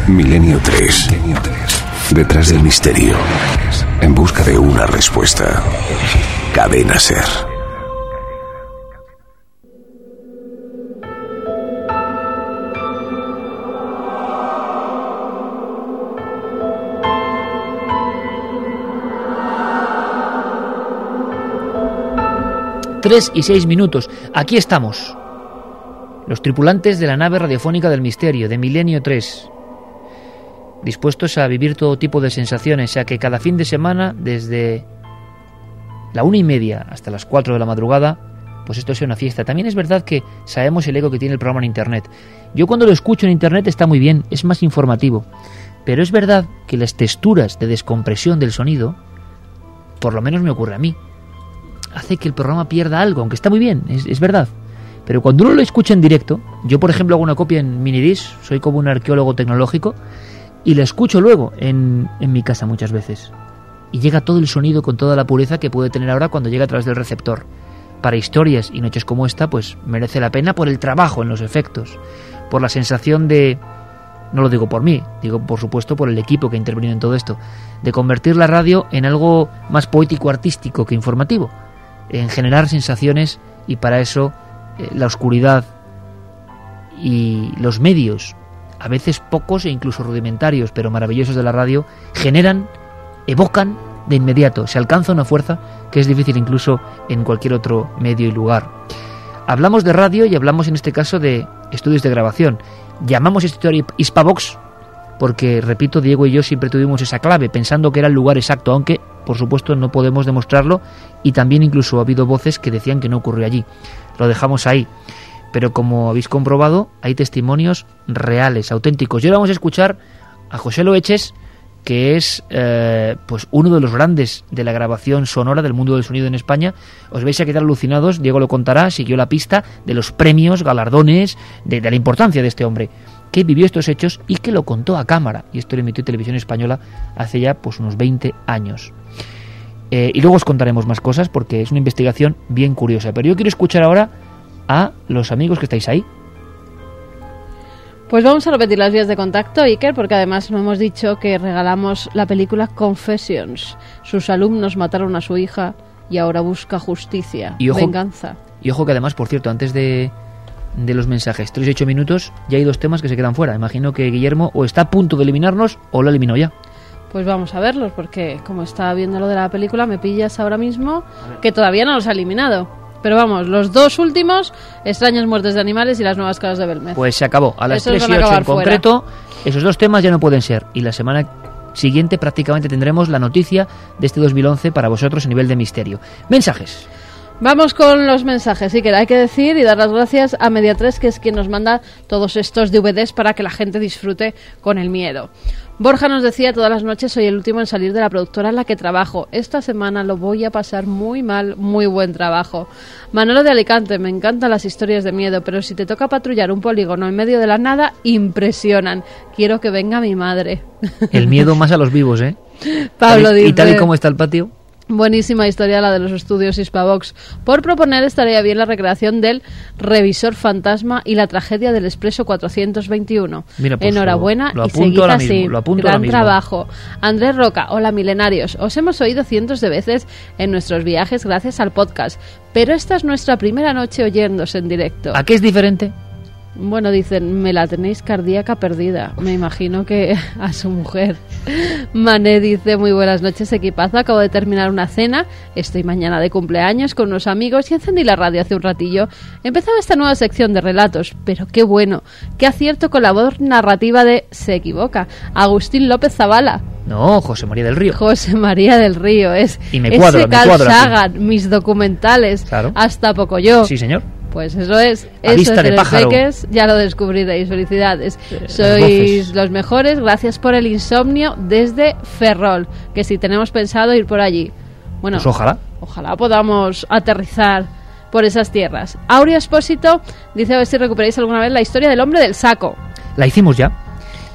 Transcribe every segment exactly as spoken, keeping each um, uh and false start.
Milenio tres. Detrás del misterio. En busca de una respuesta. Cadena Ser. Tres y seis minutos. Aquí estamos. Los tripulantes de la nave radiofónica del misterio, de Milenio tres. Dispuestos a vivir todo tipo de sensaciones, ya que cada fin de semana, desde la una y media hasta las cuatro de la madrugada, pues esto es una fiesta. También es verdad que sabemos el eco que tiene el programa en Internet. Yo cuando lo escucho en Internet está muy bien, es más informativo. Pero es verdad que las texturas de descompresión del sonido, por lo menos me ocurre a mí, hace que el programa pierda algo, aunque está muy bien, es, es verdad. Pero cuando uno lo escucha en directo, yo por ejemplo hago una copia en minidisc, soy como un arqueólogo tecnológico, y la escucho luego en, en mi casa muchas veces. Y llega todo el sonido con toda la pureza que puede tener ahora cuando llega a través del receptor. Para historias y noches como esta, pues merece la pena por el trabajo en los efectos, por la sensación de, no lo digo por mí, digo por supuesto por el equipo que ha intervenido en todo esto, de convertir la radio en algo más poético-artístico que informativo, en generar sensaciones, y para eso eh, la oscuridad y los medios, a veces pocos e incluso rudimentarios, pero maravillosos de la radio, generan, evocan de inmediato, se alcanza una fuerza que es difícil incluso en cualquier otro medio y lugar. Hablamos de radio y hablamos en este caso de estudios de grabación. Llamamos esta historia Hispavox porque, repito, Diego y yo siempre tuvimos esa clave, pensando que era el lugar exacto, aunque por supuesto no podemos demostrarlo, y también incluso ha habido voces que decían que no ocurrió allí. Lo dejamos ahí. Pero como habéis comprobado, hay testimonios reales, auténticos. Y ahora vamos a escuchar a José Loeches, que es eh, pues uno de los grandes de la grabación sonora del mundo del sonido en España. Os vais a quedar alucinados, Diego lo contará, siguió la pista de los premios, galardones, de, de la importancia de este hombre, que vivió estos hechos y que lo contó a cámara. Y esto lo emitió Televisión Española hace ya pues unos veinte años. Eh, y luego os contaremos más cosas porque es una investigación bien curiosa. Pero yo quiero escuchar ahora a los amigos que estáis ahí. Pues vamos a repetir las vías de contacto, Iker, porque además no hemos dicho que regalamos la película Confessions. Sus alumnos mataron a su hija y ahora busca justicia, y ojo, venganza. Y ojo que además, por cierto, antes de, de los mensajes, tres y ocho minutos, ya hay dos temas que se quedan fuera. Imagino que Guillermo o está a punto de eliminarnos o lo eliminó ya. Pues vamos a verlos, porque como estaba viendo lo de la película, me pillas ahora mismo que todavía no los ha eliminado. Pero vamos, los dos últimos, Extrañas muertes de animales y Las nuevas caras de Belmez. Pues se acabó. A las Esos tres y van a ocho en acabar concreto, esos dos temas ya no pueden ser. Y la semana siguiente prácticamente tendremos la noticia de este dos mil once para vosotros a nivel de misterio. Mensajes. Vamos con los mensajes, sí, que hay que decir y dar las gracias a Media tres, que es quien nos manda todos estos D V Ds para que la gente disfrute con el miedo. Borja nos decía: todas las noches soy el último en salir de la productora en la que trabajo. Esta semana lo voy a pasar muy mal, muy buen trabajo. Manolo de Alicante: me encantan las historias de miedo, pero si te toca patrullar un polígono en medio de la nada, impresionan. Quiero que venga mi madre. El miedo más a los vivos, ¿eh? Pablo dice: ¿y tal y como está el patio? Buenísima historia la de los estudios Hispavox. Por proponer estaría bien la recreación del Revisor Fantasma y la tragedia del Expreso cuatrocientos veintiuno. Mira, pues enhorabuena lo, lo y seguid así. Mismo, lo apunto Gran trabajo. Andrés Roca: hola milenarios. Os hemos oído cientos de veces en nuestros viajes gracias al podcast, pero esta es nuestra primera noche oyéndose en directo. ¿A qué es diferente? Bueno, dicen, me la tenéis cardíaca perdida. Me imagino que a su mujer. Mané dice: muy buenas noches, equipazo. Acabo de terminar una cena. Estoy mañana de cumpleaños con unos amigos y encendí la radio hace un ratillo. Empezaba esta nueva sección de relatos, pero qué bueno. Qué acierto con la voz narrativa de Se equivoca, Agustín López Zavala. No, José María del Río. José María del Río es. Y me cuadra, ese me cuadra. Carl Sagan, mis documentales. Claro. Hasta poco yo. Sí, señor. Pues eso es, A eso vista es de en pájaro. Peques, ya lo descubriréis, felicidades. Eh, Sois los mejores, gracias por el insomnio desde Ferrol, que si tenemos pensado ir por allí. Bueno, pues ojalá. Ojalá podamos aterrizar por esas tierras. Aurea Espósito dice: a ver si recuperáis alguna vez la historia del hombre del saco. La hicimos ya.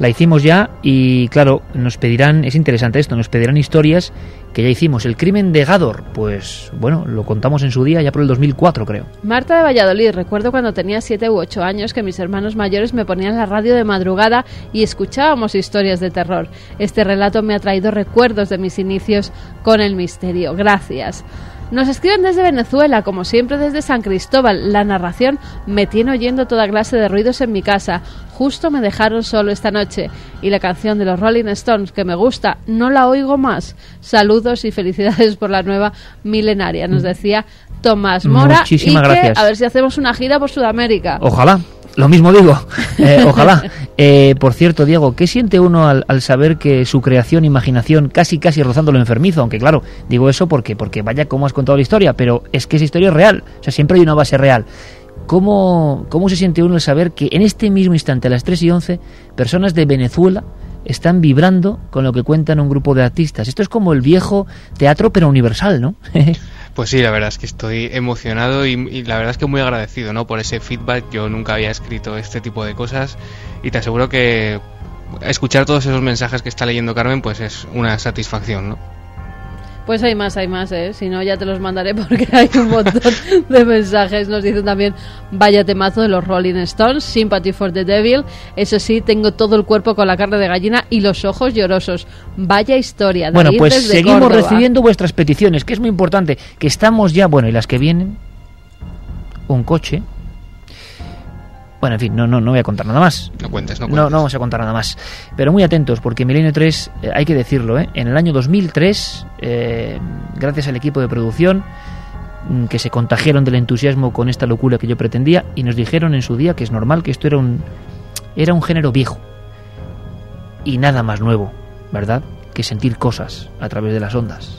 La hicimos ya y, claro, nos pedirán, es interesante esto, nos pedirán historias que ya hicimos. El crimen de Gádor, pues bueno, lo contamos en su día, ya por el dos mil cuatro, creo. Marta de Valladolid, recuerdo cuando tenía siete u ocho años que mis hermanos mayores me ponían la radio de madrugada y escuchábamos historias de terror. Este relato me ha traído recuerdos de mis inicios con el misterio. Gracias. Nos escriben desde Venezuela, como siempre desde San Cristóbal. La narración me tiene oyendo toda clase de ruidos en mi casa. Justo me dejaron solo esta noche. Y la canción de los Rolling Stones, que me gusta, no la oigo más. Saludos y felicidades por la nueva milenaria, nos decía Tomás Mora. Muchísimas y que, gracias. A ver si hacemos una gira por Sudamérica. Ojalá. Lo mismo digo, eh, ojalá. Eh, por cierto, Diego, ¿qué siente uno al, al saber que su creación, imaginación, casi casi rozando lo enfermizo? Aunque claro, digo eso porque, porque vaya cómo has contado la historia, pero es que esa historia es real, o sea, siempre hay una base real. ¿Cómo, cómo se siente uno al saber que en este mismo instante, a las tres y once, personas de Venezuela están vibrando con lo que cuentan un grupo de artistas? Esto es como el viejo teatro, pero universal, ¿no? Pues sí, la verdad es que estoy emocionado y, y la verdad es que muy agradecido, ¿no?, por ese feedback. Yo nunca había escrito este tipo de cosas y te aseguro que escuchar todos esos mensajes que está leyendo Carmen pues es una satisfacción, ¿no? Pues hay más, hay más, ¿eh? Si no, ya te los mandaré porque hay un montón de mensajes. Nos dicen también, vaya temazo de los Rolling Stones, Sympathy for the Devil. Eso sí, tengo todo el cuerpo con la carne de gallina y los ojos llorosos. Vaya historia. Bueno, pues seguimos Córdoba. recibiendo vuestras peticiones, que es muy importante, que estamos ya, bueno, y las que vienen, un coche. Bueno, en fin, no, no, no voy a contar nada más. No cuentes, no cuentes. No, no vamos a contar nada más. Pero muy atentos, porque Milenio tres, eh, hay que decirlo, ¿eh? En el año dos mil tres, eh, gracias al equipo de producción, mm, que se contagiaron del entusiasmo con esta locura que yo pretendía, y nos dijeron en su día que es normal, que esto era un, era un género viejo. Y nada más nuevo, ¿verdad?, que sentir cosas a través de las ondas.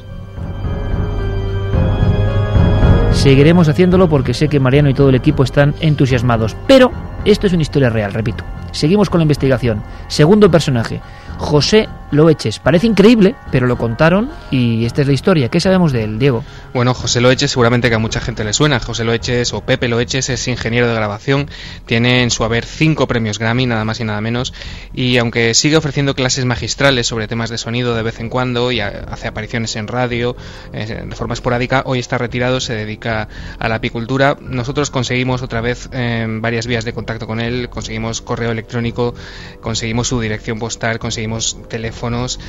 Seguiremos haciéndolo porque sé que Mariano y todo el equipo están entusiasmados. Pero esto es una historia real, repito. Seguimos con la investigación. Segundo personaje, José Loeches. Parece increíble, pero lo contaron y esta es la historia. ¿Qué sabemos de él, Diego? Bueno, José Loeches seguramente que a mucha gente le suena. José Loeches o Pepe Loeches es ingeniero de grabación, tiene en su haber cinco premios Grammy, nada más y nada menos, y aunque sigue ofreciendo clases magistrales sobre temas de sonido de vez en cuando y hace apariciones en radio eh, de forma esporádica, hoy está retirado, se dedica a la apicultura. Nosotros conseguimos otra vez eh, varias vías de contacto con él, conseguimos correo electrónico, conseguimos su dirección postal, conseguimos teléfonos,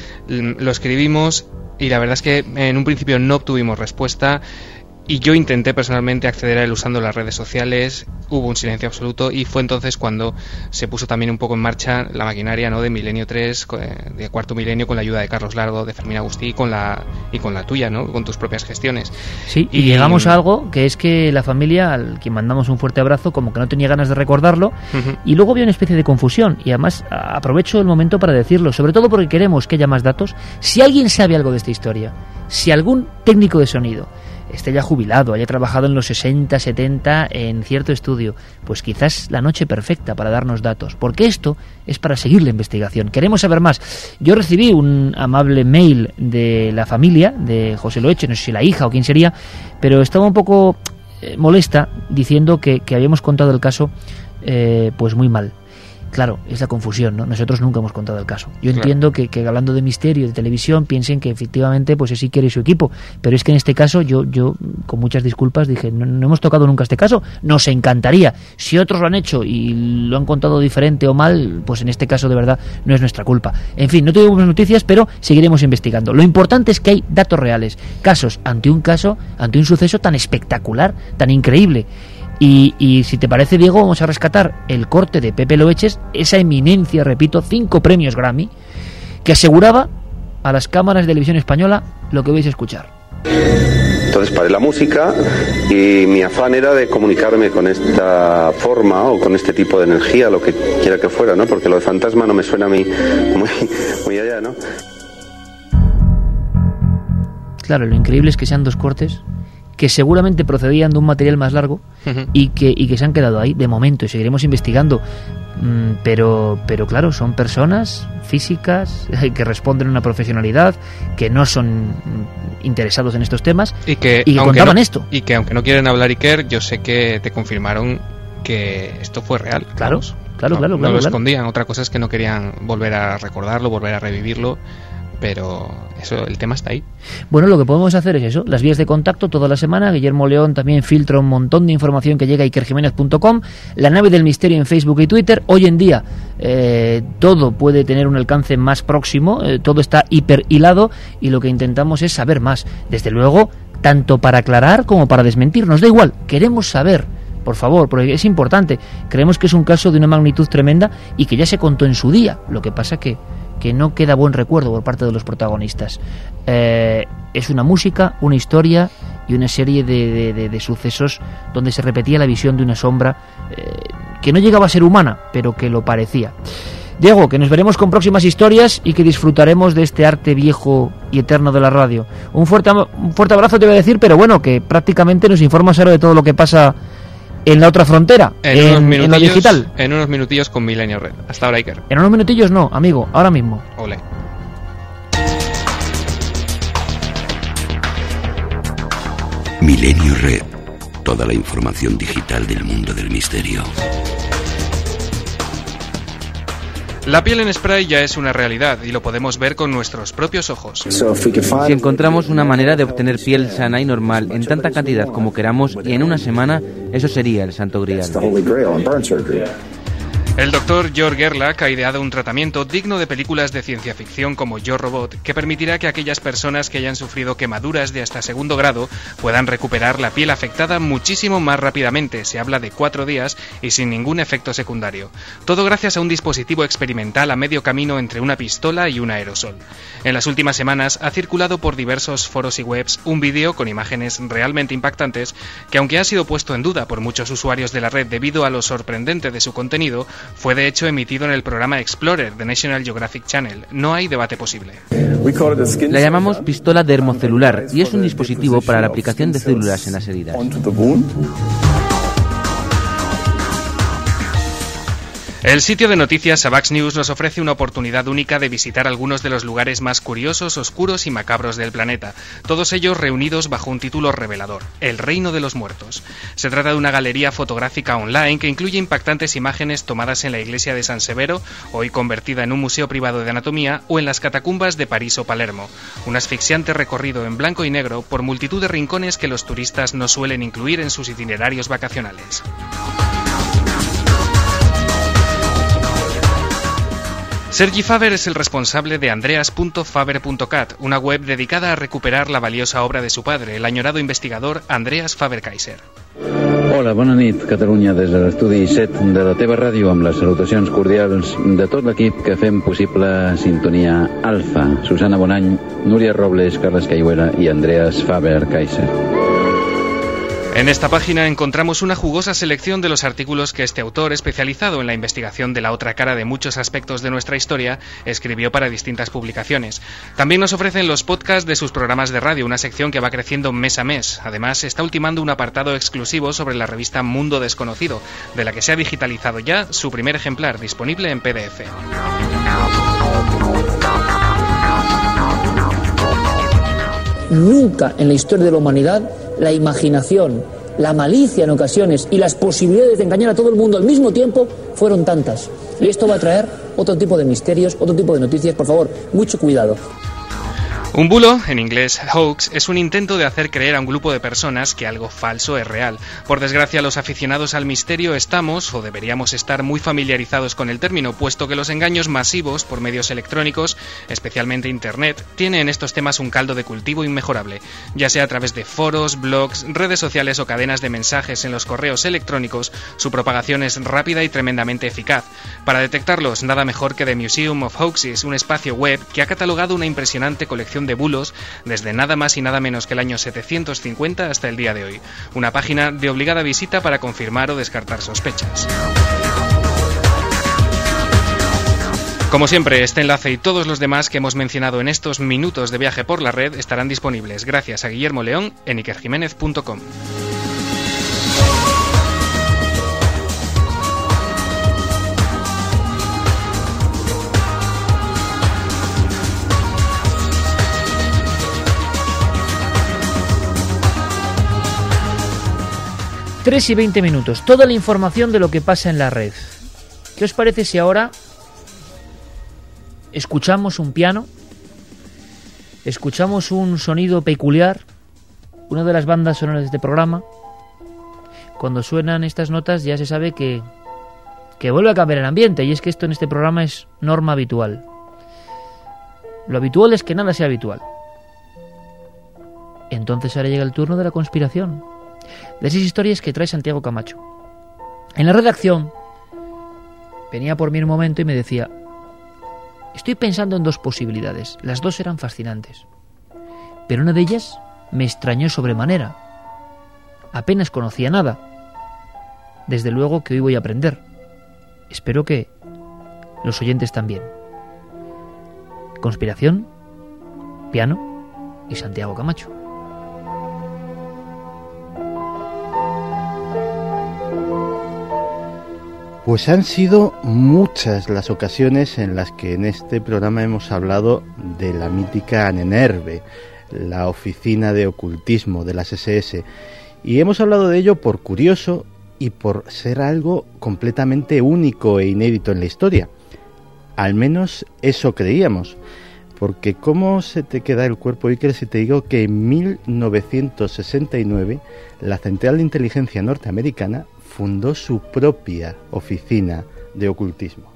lo escribimos y la verdad es que en un principio no obtuvimos respuesta y yo intenté personalmente acceder a él usando las redes sociales, hubo un silencio absoluto y fue entonces cuando se puso también un poco en marcha la maquinaria, ¿no?, de Milenio tres, de Cuarto Milenio, con la ayuda de Carlos Largo, de Fermín Agustí y con la, y con la tuya, ¿no?, con tus propias gestiones. Sí, y, y llegamos a algo que es que la familia, al quien mandamos un fuerte abrazo, como que no tenía ganas de recordarlo, uh-huh. y luego había una especie de confusión, y además aprovecho el momento para decirlo, sobre todo porque queremos que haya más datos. Si alguien sabe algo de esta historia, si algún técnico de sonido esté ya jubilado, haya trabajado en los sesenta, setenta en cierto estudio, pues quizás la noche perfecta para darnos datos, porque esto es para seguir la investigación. Queremos saber más. Yo recibí un amable mail de la familia de José Loeches, no sé si la hija o quién sería, pero estaba un poco eh, molesta diciendo que, que habíamos contado el caso eh, pues muy mal. Claro, es la confusión, ¿no? Nosotros nunca hemos contado el caso. Yo claro. entiendo que, que hablando de misterio, de televisión, piensen que efectivamente pues sí quiere su equipo, pero es que en este caso yo, yo con muchas disculpas dije, no, no hemos tocado nunca este caso, nos encantaría. Si otros lo han hecho y lo han contado diferente o mal, pues en este caso de verdad no es nuestra culpa. En fin, no tuvimos noticias, pero seguiremos investigando. Lo importante es que hay datos reales, casos ante un caso, ante un suceso tan espectacular, tan increíble. Y, y si te parece, Diego, vamos a rescatar el corte de Pepe Loeches, esa eminencia, repito, cinco premios Grammy, que aseguraba a las cámaras de televisión española lo que vais a escuchar. Entonces paré la música y mi afán era de comunicarme con esta forma o con este tipo de energía, lo que quiera que fuera, ¿no? Porque lo de fantasma no me suena a mí muy, muy allá, ¿no? Claro, lo increíble es que sean dos cortes que seguramente procedían de un material más largo uh-huh. y que y que se han quedado ahí de momento y seguiremos investigando, mm, pero pero claro, son personas físicas que responden a una profesionalidad, que no son interesados en estos temas y que, y que contaban no, esto y que aunque no quieren hablar Iker, yo sé que te confirmaron que esto fue real. Claro, vamos. Claro, no, claro, no claro. lo claro. escondían, otra cosa es que no querían volver a recordarlo, volver a revivirlo, pero eso, el tema está ahí. Bueno, lo que podemos hacer es eso, las vías de contacto toda la semana. Guillermo León también filtra un montón de información que llega a iker jiménez punto com, La Nave del Misterio en Facebook y Twitter. Hoy en día eh, todo puede tener un alcance más próximo, eh, todo está hiper hilado y lo que intentamos es saber más, desde luego, tanto para aclarar como para desmentir, nos da igual, queremos saber. Por favor, porque es importante. Creemos que es un caso de una magnitud tremenda y que ya se contó en su día. Lo que pasa que que no queda buen recuerdo por parte de los protagonistas. Eh, es una música, una historia y una serie de, de, de, de sucesos donde se repetía la visión de una sombra eh, que no llegaba a ser humana, pero que lo parecía. Diego, que nos veremos con próximas historias y que disfrutaremos de este arte viejo y eterno de la radio. Un fuerte, un fuerte abrazo te voy a decir, pero bueno, que prácticamente nos informas ahora de todo lo que pasa en la otra frontera, en, en, unos en lo digital. En unos minutillos con Milenio Red. Hasta ahora, Iker. En unos minutillos no, amigo, ahora mismo. Ole. Milenio Red. Toda la información digital del mundo del misterio. La piel en spray ya es una realidad y lo podemos ver con nuestros propios ojos. Si encontramos una manera de obtener piel sana y normal en tanta cantidad como queramos y en una semana, eso sería el santo grial. El doctor George Gerlach ha ideado un tratamiento digno de películas de ciencia ficción como Yo Robot, que permitirá que aquellas personas que hayan sufrido quemaduras de hasta segundo grado puedan recuperar la piel afectada muchísimo más rápidamente. Se habla de cuatro días y sin ningún efecto secundario. Todo gracias a un dispositivo experimental a medio camino entre una pistola y un aerosol. En las últimas semanas ha circulado por diversos foros y webs un vídeo con imágenes realmente impactantes que, aunque ha sido puesto en duda por muchos usuarios de la red debido a lo sorprendente de su contenido, fue de hecho emitido en el programa Explorer de National Geographic Channel. No hay debate posible. La llamamos pistola dermocelular y es un dispositivo para la aplicación de células en las heridas. El sitio de noticias Avax News nos ofrece una oportunidad única de visitar algunos de los lugares más curiosos, oscuros y macabros del planeta, todos ellos reunidos bajo un título revelador, El Reino de los Muertos. Se trata de una galería fotográfica online que incluye impactantes imágenes tomadas en la iglesia de San Severo, hoy convertida en un museo privado de anatomía, o en las catacumbas de París o Palermo. Un asfixiante recorrido en blanco y negro por multitud de rincones que los turistas no suelen incluir en sus itinerarios vacacionales. Sergi Faber es el responsable de andreas punto faber punto cat, una web dedicada a recuperar la valiosa obra de su padre, el añorado investigador Andreas Faber-Kaiser. Hola, bona nit, Catalunya, des de l'estudi set de la teva ràdio, amb les salutacions cordials de tot l'equip que fem possible Sintonia Alfa. Susana Bonany, Núria Robles, Carles Caiguera i Andreas Faber-Kaiser. En esta página encontramos una jugosa selección de los artículos que este autor, especializado en la investigación de la otra cara de muchos aspectos de nuestra historia, escribió para distintas publicaciones. También nos ofrecen los podcasts de sus programas de radio, una sección que va creciendo mes a mes. Además, está ultimando un apartado exclusivo sobre la revista Mundo Desconocido, de la que se ha digitalizado ya su primer ejemplar, disponible en P D F. Nunca en la historia de la humanidad la imaginación, la malicia en ocasiones y las posibilidades de engañar a todo el mundo al mismo tiempo fueron tantas. Y esto va a traer otro tipo de misterios, otro tipo de noticias. Por favor, mucho cuidado. Un bulo, en inglés hoax, es un intento de hacer creer a un grupo de personas que algo falso es real. Por desgracia, los aficionados al misterio estamos, o deberíamos estar, muy familiarizados con el término, puesto que los engaños masivos por medios electrónicos, especialmente Internet, tienen en estos temas un caldo de cultivo inmejorable, ya sea a través de foros, blogs, redes sociales o cadenas de mensajes en los correos electrónicos. Su propagación es rápida y tremendamente eficaz. Para detectarlos, nada mejor que The Museum of Hoaxes, un espacio web que ha catalogado una impresionante colección de bulos desde nada más y nada menos que el año setecientos cincuenta hasta el día de hoy. Una página de obligada visita para confirmar o descartar sospechas. Como siempre, este enlace y todos los demás que hemos mencionado en estos minutos de viaje por la red estarán disponibles gracias a Guillermo León en iker jiménez punto com. tres y veinte minutos, toda la información de lo que pasa en la red. ¿Qué os parece si ahora escuchamos un piano, escuchamos un sonido peculiar, una de las bandas sonoras de este programa? Cuando suenan estas notas ya se sabe que, que vuelve a cambiar el ambiente, y es que esto en este programa es norma habitual. Lo habitual es que nada sea habitual. Entonces ahora llega el turno de la conspiración, de esas historias que trae Santiago Camacho. En la redacción venía por mí un momento y me decía: estoy pensando en dos posibilidades. Las dos eran fascinantes, pero una de ellas me extrañó sobremanera. Apenas conocía nada. Desde luego que hoy voy a aprender. Espero que los oyentes también. Conspiración, piano y Santiago Camacho. Pues han sido muchas las ocasiones en las que en este programa hemos hablado de la mítica Ahnenerbe, la oficina de ocultismo de las ese ese, y hemos hablado de ello por curioso y por ser algo completamente único e inédito en la historia. Al menos eso creíamos, porque ¿cómo se te queda el cuerpo, Iker, si te digo que en mil novecientos sesenta y nueve la Central de Inteligencia Norteamericana fundó su propia oficina de ocultismo?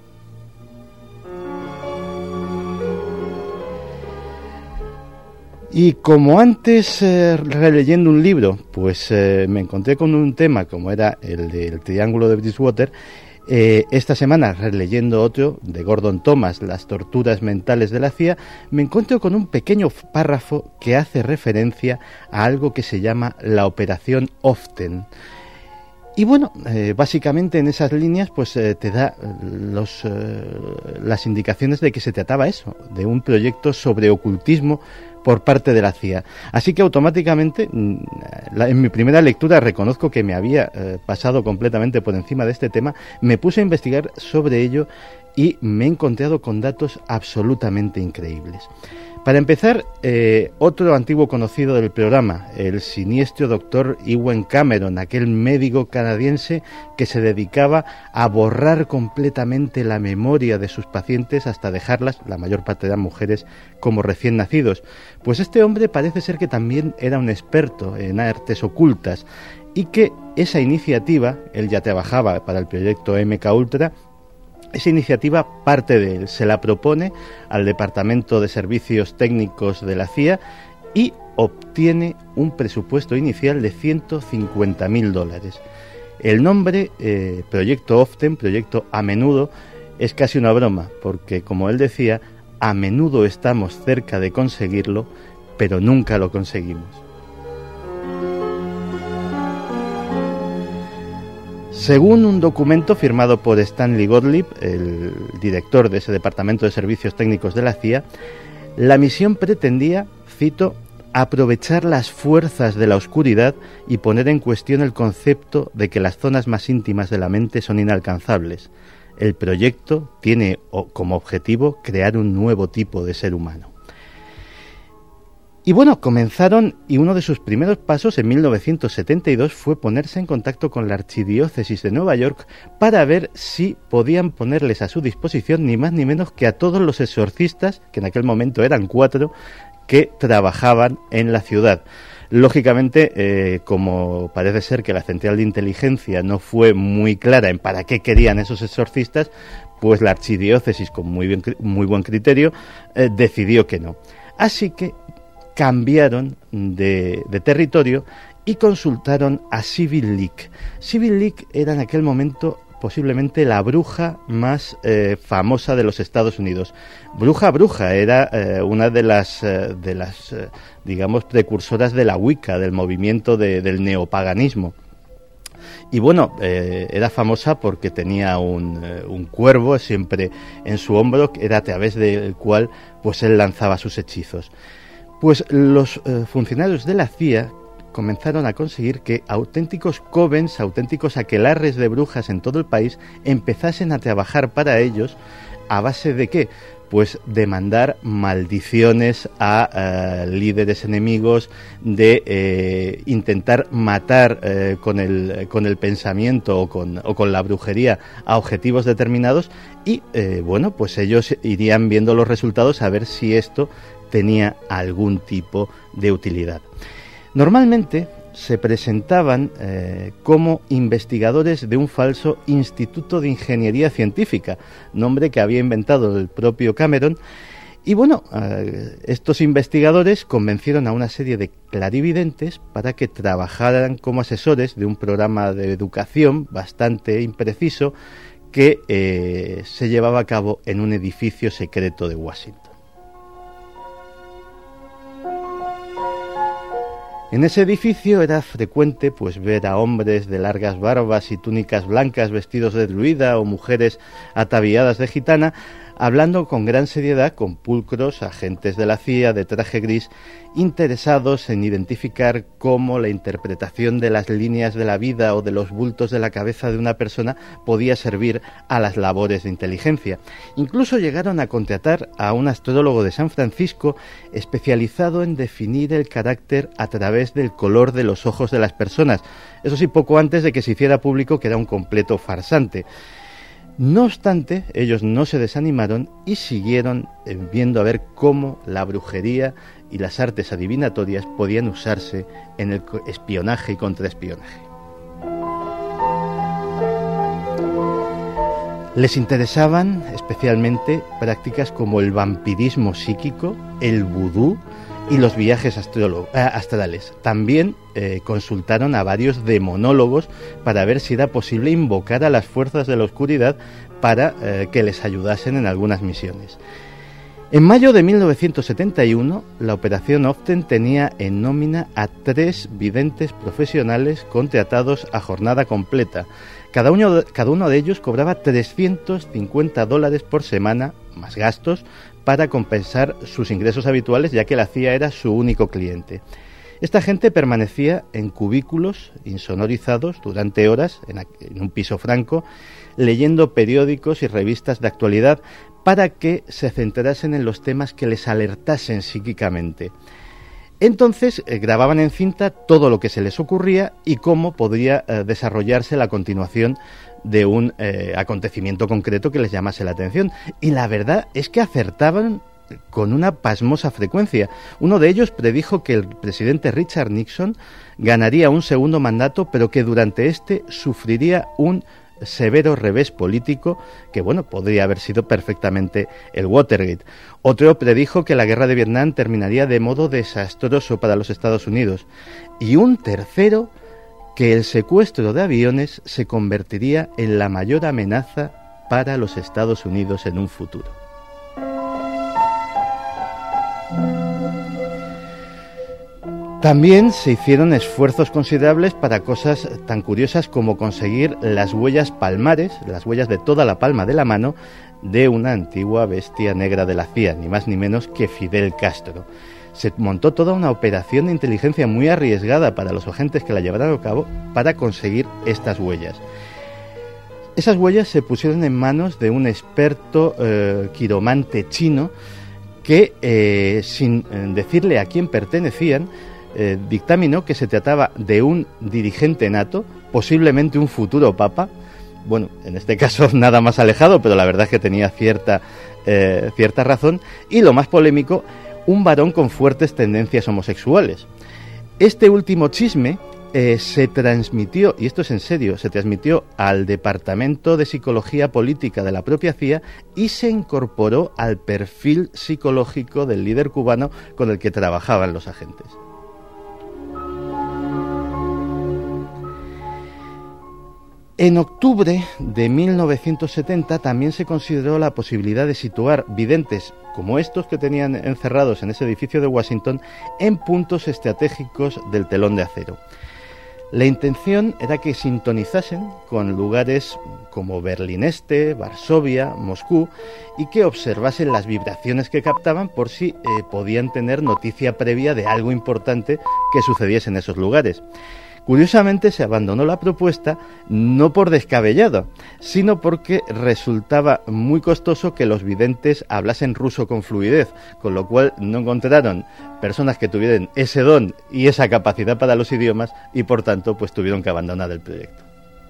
Y como antes, eh, releyendo un libro, pues eh, me encontré con un tema como era el del Triángulo de Bridgewater. Eh, esta semana, releyendo otro de Gordon Thomas, Las torturas mentales de la C I A, me encuentro con un pequeño párrafo que hace referencia a algo que se llama la Operación Often. Y bueno, eh, básicamente en esas líneas pues eh, te da los, eh, las indicaciones de que se trataba eso, de un proyecto sobre ocultismo por parte de la C I A. Así que automáticamente, la, en mi primera lectura, reconozco que me había eh, pasado completamente por encima de este tema, me puse a investigar sobre ello y me he encontrado con datos absolutamente increíbles. Para empezar, eh, otro antiguo conocido del programa, el siniestro doctor Ewen Cameron, aquel médico canadiense que se dedicaba a borrar completamente la memoria de sus pacientes hasta dejarlas, la mayor parte de las mujeres, como recién nacidos. Pues este hombre parece ser que también era un experto en artes ocultas y que esa iniciativa, él ya trabajaba para el proyecto eme ka Ultra, esa iniciativa parte de él, se la propone al Departamento de Servicios Técnicos de la C I A y obtiene un presupuesto inicial de ciento cincuenta mil dólares. El nombre, eh, Proyecto Often, Proyecto a menudo, es casi una broma, porque como él decía, a menudo estamos cerca de conseguirlo, pero nunca lo conseguimos. Según un documento firmado por Stanley Gottlieb, el director de ese Departamento de Servicios Técnicos de la C I A, la misión pretendía, cito, aprovechar las fuerzas de la oscuridad y poner en cuestión el concepto de que las zonas más íntimas de la mente son inalcanzables. El proyecto tiene como objetivo crear un nuevo tipo de ser humano. Y bueno, comenzaron, y uno de sus primeros pasos en mil novecientos setenta y dos fue ponerse en contacto con la Archidiócesis de Nueva York para ver si podían ponerles a su disposición ni más ni menos que a todos los exorcistas, que en aquel momento eran cuatro, que trabajaban en la ciudad. Lógicamente, eh, como parece ser que la Central de Inteligencia no fue muy clara en para qué querían esos exorcistas, pues la Archidiócesis, con muy, bien, muy buen criterio, eh, decidió que no. Así que cambiaron de, de territorio y consultaron a Civil League. Civil League era en aquel momento posiblemente la bruja más eh, famosa de los Estados Unidos. Bruja, bruja, era eh, una de las, eh, de las eh, digamos, precursoras de la Wicca, del movimiento de, del neopaganismo. Y bueno, eh, era famosa porque tenía un, eh, un cuervo siempre en su hombro, que era a través del cual pues él lanzaba sus hechizos. Pues los eh, funcionarios de la C I A comenzaron a conseguir que auténticos covens, auténticos aquelarres de brujas en todo el país empezasen a trabajar para ellos. ¿A base de qué? pues de mandar maldiciones a uh, líderes enemigos, de eh, intentar matar eh, con el con el pensamiento o con o con la brujería a objetivos determinados, y eh, bueno, pues ellos irían viendo los resultados a ver si esto tenía algún tipo de utilidad. Normalmente se presentaban eh, como investigadores de un falso Instituto de Ingeniería Científica, nombre que había inventado el propio Cameron. Y bueno, eh, estos investigadores convencieron a una serie de clarividentes para que trabajaran como asesores de un programa de educación bastante impreciso que eh, se llevaba a cabo en un edificio secreto de Washington. En ese edificio era frecuente pues ver a hombres de largas barbas y túnicas blancas vestidos de druida o mujeres ataviadas de gitana hablando con gran seriedad con pulcros agentes de la C I A de traje gris interesados en identificar cómo la interpretación de las líneas de la vida o de los bultos de la cabeza de una persona podía servir a las labores de inteligencia. Incluso llegaron a contratar a un astrólogo de San Francisco especializado en definir el carácter a través del color de los ojos de las personas. Eso sí, poco antes de que se hiciera público que era un completo farsante. No obstante, ellos no se desanimaron y siguieron viendo a ver cómo la brujería y las artes adivinatorias podían usarse en el espionaje y contraespionaje. Les interesaban especialmente prácticas como el vampirismo psíquico, el vudú y los viajes astrales. También eh, consultaron a varios demonólogos para ver si era posible invocar a las fuerzas de la oscuridad para eh, que les ayudasen en algunas misiones. En mayo de mil novecientos setenta y uno, la Operación Often tenía en nómina a tres videntes profesionales contratados a jornada completa. Cada uno, cada uno de ellos cobraba trescientos cincuenta dólares por semana, más gastos, para compensar sus ingresos habituales, ya que la C I A era su único cliente. Esta gente permanecía en cubículos insonorizados durante horas en, en un piso franco, leyendo periódicos y revistas de actualidad para que se centrasen en los temas que les alertasen psíquicamente. Entonces eh, grababan en cinta todo lo que se les ocurría y cómo podría eh, desarrollarse la continuación de un eh, acontecimiento concreto que les llamase la atención. Y la verdad es que acertaban con una pasmosa frecuencia. Uno de ellos predijo que el presidente Richard Nixon ganaría un segundo mandato, pero que durante este sufriría un severo revés político que, bueno, podría haber sido perfectamente el Watergate. Otro predijo que la guerra de Vietnam terminaría de modo desastroso para los Estados Unidos. Y un tercero, que el secuestro de aviones se convertiría en la mayor amenaza para los Estados Unidos en un futuro. También se hicieron esfuerzos considerables para cosas tan curiosas como conseguir las huellas palmares, las huellas de toda la palma de la mano de una antigua bestia negra de la C I A, ni más ni menos que Fidel Castro. Se montó toda una operación de inteligencia muy arriesgada para los agentes que la llevaron a cabo para conseguir estas huellas. Esas huellas se pusieron en manos de un experto eh, quiromante chino que, eh, sin decirle a quién pertenecían, Eh, dictaminó que se trataba de un dirigente nato, posiblemente un futuro papa. Bueno, en este caso nada más alejado, pero la verdad es que tenía cierta, eh, cierta razón. Y lo más polémico, un varón con fuertes tendencias homosexuales. Este último chisme eh, se transmitió, y esto es en serio, se transmitió al Departamento de Psicología Política de la propia C I A y se incorporó al perfil psicológico del líder cubano con el que trabajaban los agentes. En octubre de mil novecientos setenta también se consideró la posibilidad de situar videntes como estos que tenían encerrados en ese edificio de Washington en puntos estratégicos del telón de acero. La intención era que sintonizasen con lugares como Berlín Este, Varsovia, Moscú, y que observasen las vibraciones que captaban por si eh, podían tener noticia previa de algo importante que sucediese en esos lugares. Curiosamente se abandonó la propuesta no por descabellado, sino porque resultaba muy costoso que los videntes hablasen ruso con fluidez, con lo cual no encontraron personas que tuvieran ese don y esa capacidad para los idiomas y por tanto pues tuvieron que abandonar el proyecto.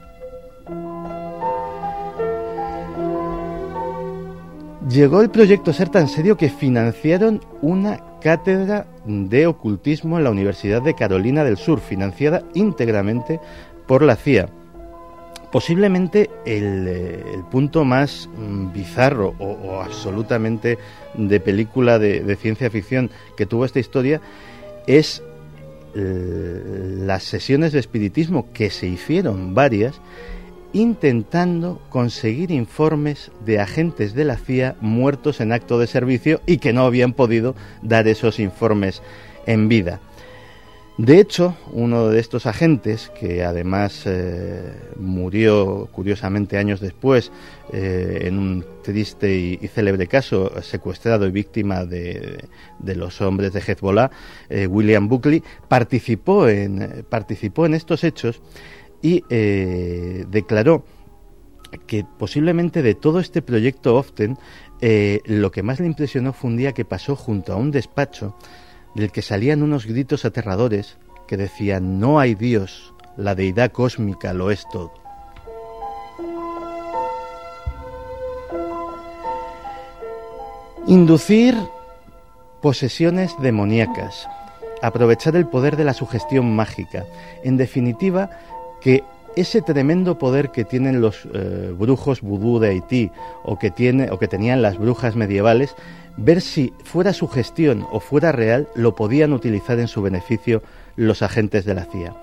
Llegó el proyecto a ser tan serio que financiaron una cátedra de ocultismo en la Universidad de Carolina del Sur, financiada íntegramente por la C I A. Posiblemente el, el punto más mm, bizarro o, o absolutamente de película de, de ciencia ficción que tuvo esta historia es eh, las sesiones de espiritismo, que se hicieron varias, intentando conseguir informes de agentes de la C I A muertos en acto de servicio y que no habían podido dar esos informes en vida. De hecho, uno de estos agentes, que además eh, murió curiosamente años después eh, en un triste y, y célebre caso, secuestrado y víctima de, de los hombres de Hezbollah, eh, William Buckley, participó en, participó en estos hechos y eh, declaró que posiblemente de todo este proyecto Often, eh, lo que más le impresionó fue un día que pasó junto a un despacho del que salían unos gritos aterradores que decían: no hay Dios, la deidad cósmica lo es todo. Inducir posesiones demoníacas, aprovechar el poder de la sugestión mágica, en definitiva, que ese tremendo poder que tienen los eh, brujos vudú de Haití o que tiene o que tenían las brujas medievales, ver si fuera sugestión o fuera real, lo podían utilizar en su beneficio los agentes de la C I A.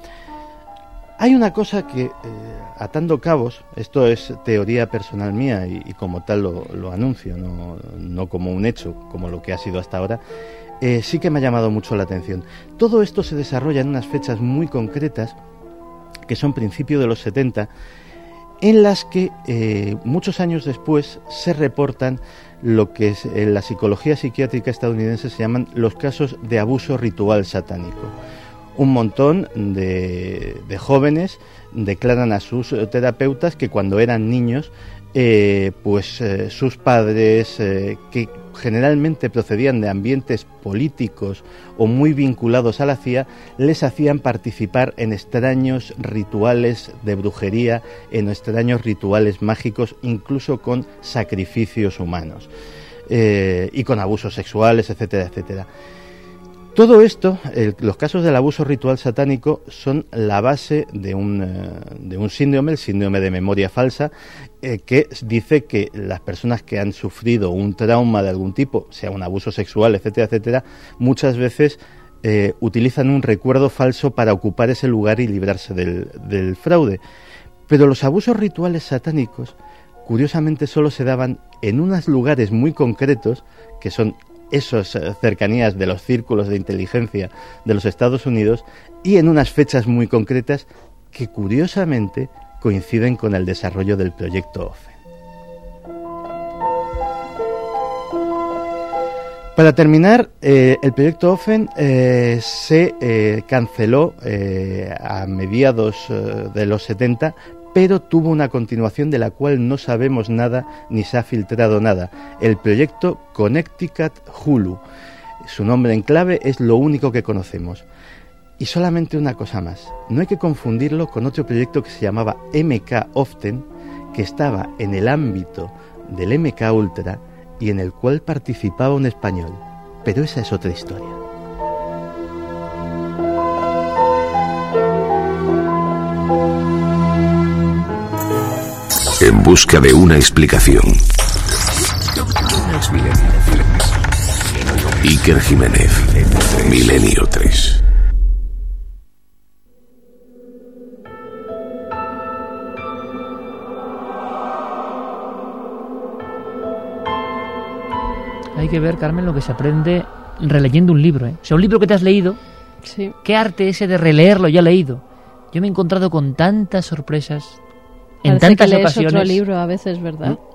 Hay una cosa que, eh, atando cabos, esto es teoría personal mía y, y como tal lo, lo anuncio, no, no como un hecho, como lo que ha sido hasta ahora, eh, sí que me ha llamado mucho la atención. Todo esto se desarrolla en unas fechas muy concretas, que son principios de los setenta, en las que eh, muchos años después se reportan lo que es, en la psicología psiquiátrica estadounidense se llaman los casos de abuso ritual satánico. Un montón de, de jóvenes declaran a sus terapeutas que cuando eran niños, eh, pues eh, sus padres, eh, que generalmente procedían de ambientes políticos o muy vinculados a la C I A, les hacían participar en extraños rituales de brujería, en extraños rituales mágicos, incluso con sacrificios humanos eh, y con abusos sexuales, etcétera, etcétera. Todo esto, el, los casos del abuso ritual satánico, son la base de un, eh, de un síndrome, el síndrome de memoria falsa, eh, que dice que las personas que han sufrido un trauma de algún tipo, sea un abuso sexual, etcétera, etcétera, muchas veces eh, utilizan un recuerdo falso para ocupar ese lugar y librarse del, del fraude. Pero los abusos rituales satánicos, curiosamente, solo se daban en unos lugares muy concretos, que son esas cercanías de los círculos de inteligencia de los Estados Unidos, y en unas fechas muy concretas que curiosamente coinciden con el desarrollo del proyecto Ofen. Para terminar, eh, el proyecto Ofen eh, se eh, canceló eh, a mediados eh, de los setenta, pero tuvo una continuación de la cual no sabemos nada ni se ha filtrado nada. El proyecto Connecticut Hulu. Su nombre en clave es lo único que conocemos. Y solamente una cosa más. No hay que confundirlo con otro proyecto que se llamaba M K Often, que estaba en el ámbito del M K Ultra y en el cual participaba un español. Pero esa es otra historia. En busca de una explicación. Iker Jiménez, Milenio tres. Hay que ver, Carmen, lo que se aprende releyendo un libro, ¿eh? O sea, un libro que te has leído, sí. Qué arte ese de releerlo ya leído. Yo me he encontrado con tantas sorpresas en Parece tantas que lees ocasiones. otro libro a veces, ¿verdad? ¿Mm?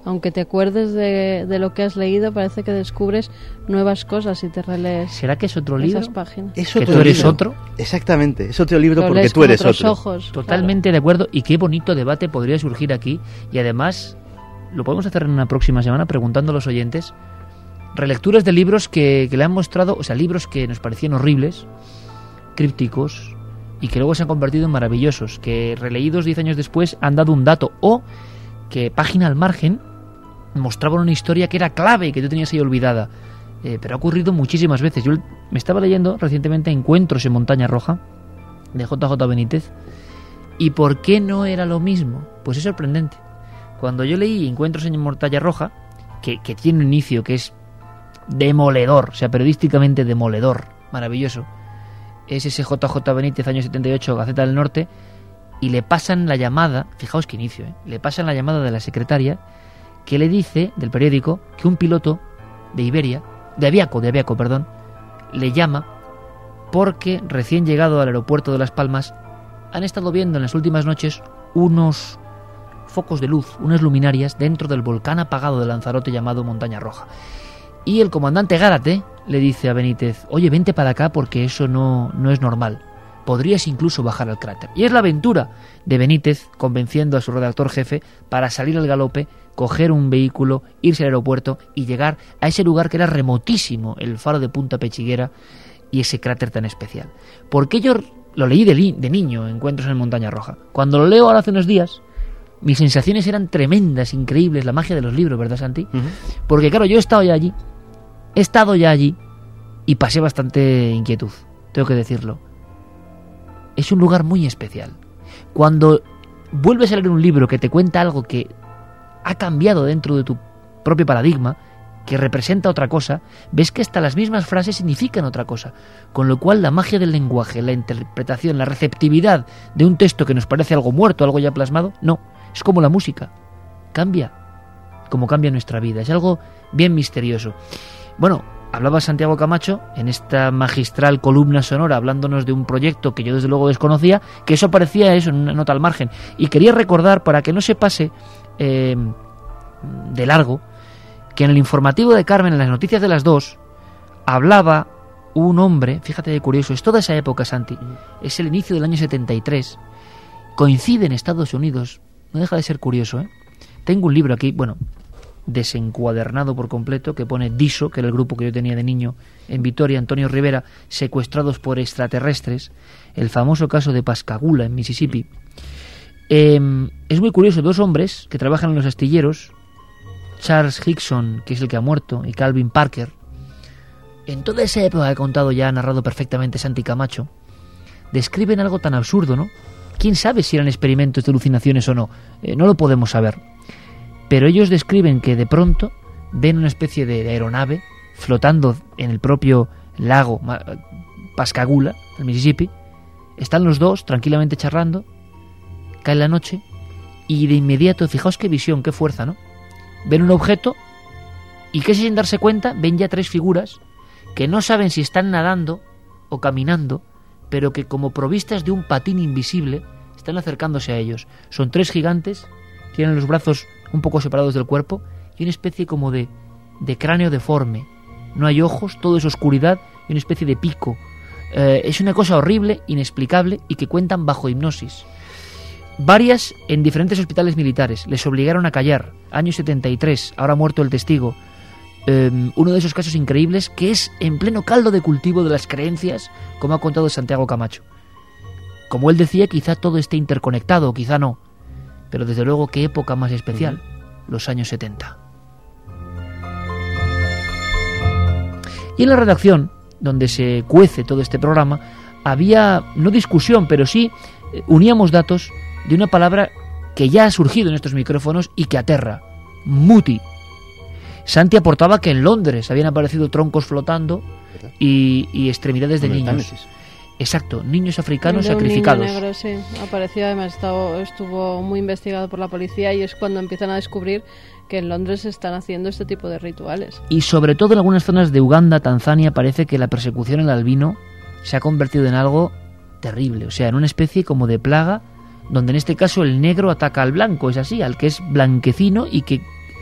aunque te acuerdes de, de lo que has leído, parece que descubres nuevas cosas y te relees. ¿Será que es otro libro? Esas páginas. Es ¿Que otro tú eres libro. otro? Exactamente, es otro libro Lo porque lees tú con eres otros otro. ojos, Totalmente de acuerdo, y qué bonito debate podría surgir aquí, y además lo podemos hacer en una próxima semana preguntando a los oyentes relecturas de libros que, que le han mostrado, o sea, libros que nos parecían horribles, crípticos, y que luego se han convertido en maravillosos, que releídos diez años después han dado un dato, o que página al margen mostraban una historia que era clave y que tú tenías ahí olvidada. Eh, pero ha ocurrido muchísimas veces. Yo me estaba leyendo recientemente Encuentros en Montaña Roja, de J J Benítez, ¿y por qué no era lo mismo? Pues es sorprendente. Cuando yo leí Encuentros en Montaña Roja, que, que tiene un inicio que es demoledor, o sea, periodísticamente demoledor, maravilloso, es ese J J Benítez, año setenta y ocho, Gaceta del Norte, y le pasan la llamada, fijaos qué inicio, ¿eh? le pasan la llamada de la secretaria, que le dice, del periódico, que un piloto de Iberia, de Aviaco, de Aviaco, perdón, le llama porque recién llegado al aeropuerto de Las Palmas han estado viendo en las últimas noches unos focos de luz, unas luminarias dentro del volcán apagado de Lanzarote llamado Montaña Roja. Y el comandante Gárate le dice a Benítez, oye, vente para acá porque eso no, no es normal. Podrías incluso bajar al cráter. Y es la aventura de Benítez convenciendo a su redactor jefe para salir al galope, coger un vehículo, irse al aeropuerto y llegar a ese lugar que era remotísimo, el faro de Punta Pechiguera y ese cráter tan especial. Porque yo lo leí de, li- de niño, Encuentros en Montaña Roja. Cuando lo leo ahora hace unos días, mis sensaciones eran tremendas, increíbles, la magia de los libros, ¿verdad, Santi? Uh-huh. Porque claro, yo he estado ya allí, he estado ya allí y pasé bastante inquietud, tengo que decirlo. Es un lugar muy especial. Cuando vuelves a leer un libro que te cuenta algo que ha cambiado dentro de tu propio paradigma, que representa otra cosa, ves que hasta las mismas frases significan otra cosa. Con lo cual la magia del lenguaje, la interpretación, la receptividad de un texto que nos parece algo muerto, algo ya plasmado, no. Es como la música. Cambia. Como cambia nuestra vida. Es algo bien misterioso. Bueno, hablaba Santiago Camacho en esta magistral columna sonora hablándonos de un proyecto que yo desde luego desconocía, que eso aparecía eso en una nota al margen. Y quería recordar, para que no se pase eh, de largo, que en el informativo de Carmen, en las noticias de las dos, hablaba un hombre, fíjate de curioso, es toda esa época, Santi, es el inicio del año setenta y tres, coincide en Estados Unidos, no deja de ser curioso, ¿eh? Tengo un libro aquí, bueno, desencuadernado por completo, que pone Diso, que era el grupo que yo tenía de niño en Vitoria, Antonio Rivera, secuestrados por extraterrestres, el famoso caso de Pascagoula en Mississippi. Eh, es muy curioso, dos hombres que trabajan en los astilleros, Charles Hickson, que es el que ha muerto, y Calvin Parker, en toda esa época que he contado ya, ha narrado perfectamente Santi Camacho, describen algo tan absurdo, ¿no? ¿Quién sabe si eran experimentos de alucinaciones o no? Eh, no lo podemos saber. Pero ellos describen que de pronto ven una especie de aeronave flotando en el propio lago Pascagoula, el Mississippi. Están los dos tranquilamente charlando, cae la noche y de inmediato, fijaos qué visión, qué fuerza, ¿no? Ven un objeto y casi sin darse cuenta ven ya tres figuras que no saben si están nadando o caminando, pero que como provistas de un patín invisible están acercándose a ellos. Son tres gigantes, tienen los brazos un poco separados del cuerpo y una especie como de, de cráneo deforme. No hay ojos, todo es oscuridad y una especie de pico. Eh, es una cosa horrible, inexplicable y que cuentan bajo hipnosis. Varias en diferentes hospitales militares. Les obligaron a callar. Año setenta y tres, ahora muerto el testigo. Eh, uno de esos casos increíbles que es en pleno caldo de cultivo de las creencias, como ha contado Santiago Camacho. Como él decía, quizá todo esté interconectado, quizá no. Pero desde luego, qué época más especial, uh-huh. Los años setenta. Y en la redacción, donde se cuece todo este programa, había, no discusión, pero sí eh, uníamos datos de una palabra que ya ha surgido en estos micrófonos y que aterra: muti. Santi aportaba que en Londres habían aparecido troncos flotando y, y extremidades de niños. Exacto, niños africanos de un sacrificados. Niño negro, sí, apareció, además estado, estuvo muy investigado por la policía y es cuando empiezan a descubrir que en Londres se están haciendo este tipo de rituales. Y sobre todo en algunas zonas de Uganda, Tanzania, parece que la persecución al albino se ha convertido en algo terrible, o sea, en una especie como de plaga, donde en este caso el negro ataca al blanco, es así, al que es blanquecino y que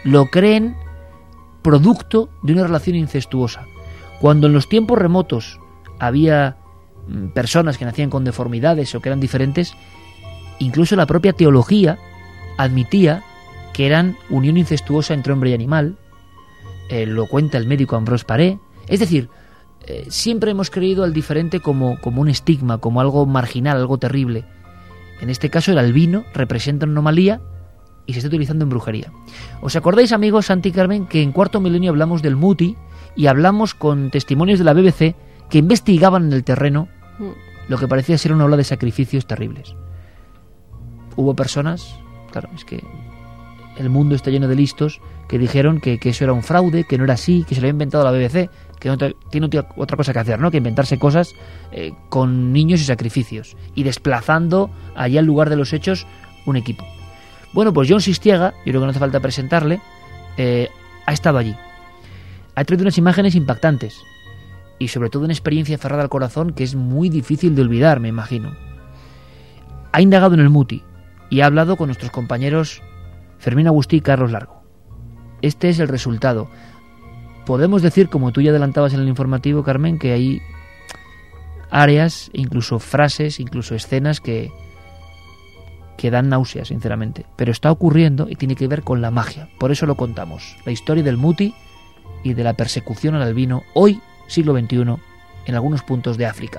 lo creen producto de una relación incestuosa. Cuando en los tiempos remotos había mm, personas que nacían con deformidades o que eran diferentes, incluso la propia teología admitía que eran unión incestuosa entre hombre y animal. Eh, lo cuenta el médico Ambrose Paré. Es decir, eh, siempre hemos creído al diferente como, como un estigma, como algo marginal, algo terrible. En este caso el albino representa una anomalía y se está utilizando en brujería. ¿Os acordáis, amigos, Santi y Carmen, que en Cuarto Milenio hablamos del muti y hablamos con testimonios de la B B C que investigaban en el terreno lo que parecía ser una ola de sacrificios terribles? Hubo personas, claro, es que el mundo está lleno de listos, que dijeron que, que eso era un fraude, que no era así, que se lo había inventado la B B C, que no te, tiene otra cosa que hacer, ¿no?, que inventarse cosas eh, con niños y sacrificios, y desplazando allá al lugar de los hechos un equipo. Bueno, pues John Sistiega, yo creo que no hace falta presentarle, eh, ha estado allí. Ha traído unas imágenes impactantes, y sobre todo una experiencia cerrada al corazón que es muy difícil de olvidar, me imagino. Ha indagado en el muti, y ha hablado con nuestros compañeros Fermín Agustí y Carlos Largo. Este es el resultado. Podemos decir, como tú ya adelantabas en el informativo, Carmen, que hay áreas, incluso frases, incluso escenas que, que dan náuseas, sinceramente. Pero está ocurriendo y tiene que ver con la magia. Por eso lo contamos. La historia del muti y de la persecución al albino, hoy, siglo veintiuno, en algunos puntos de África.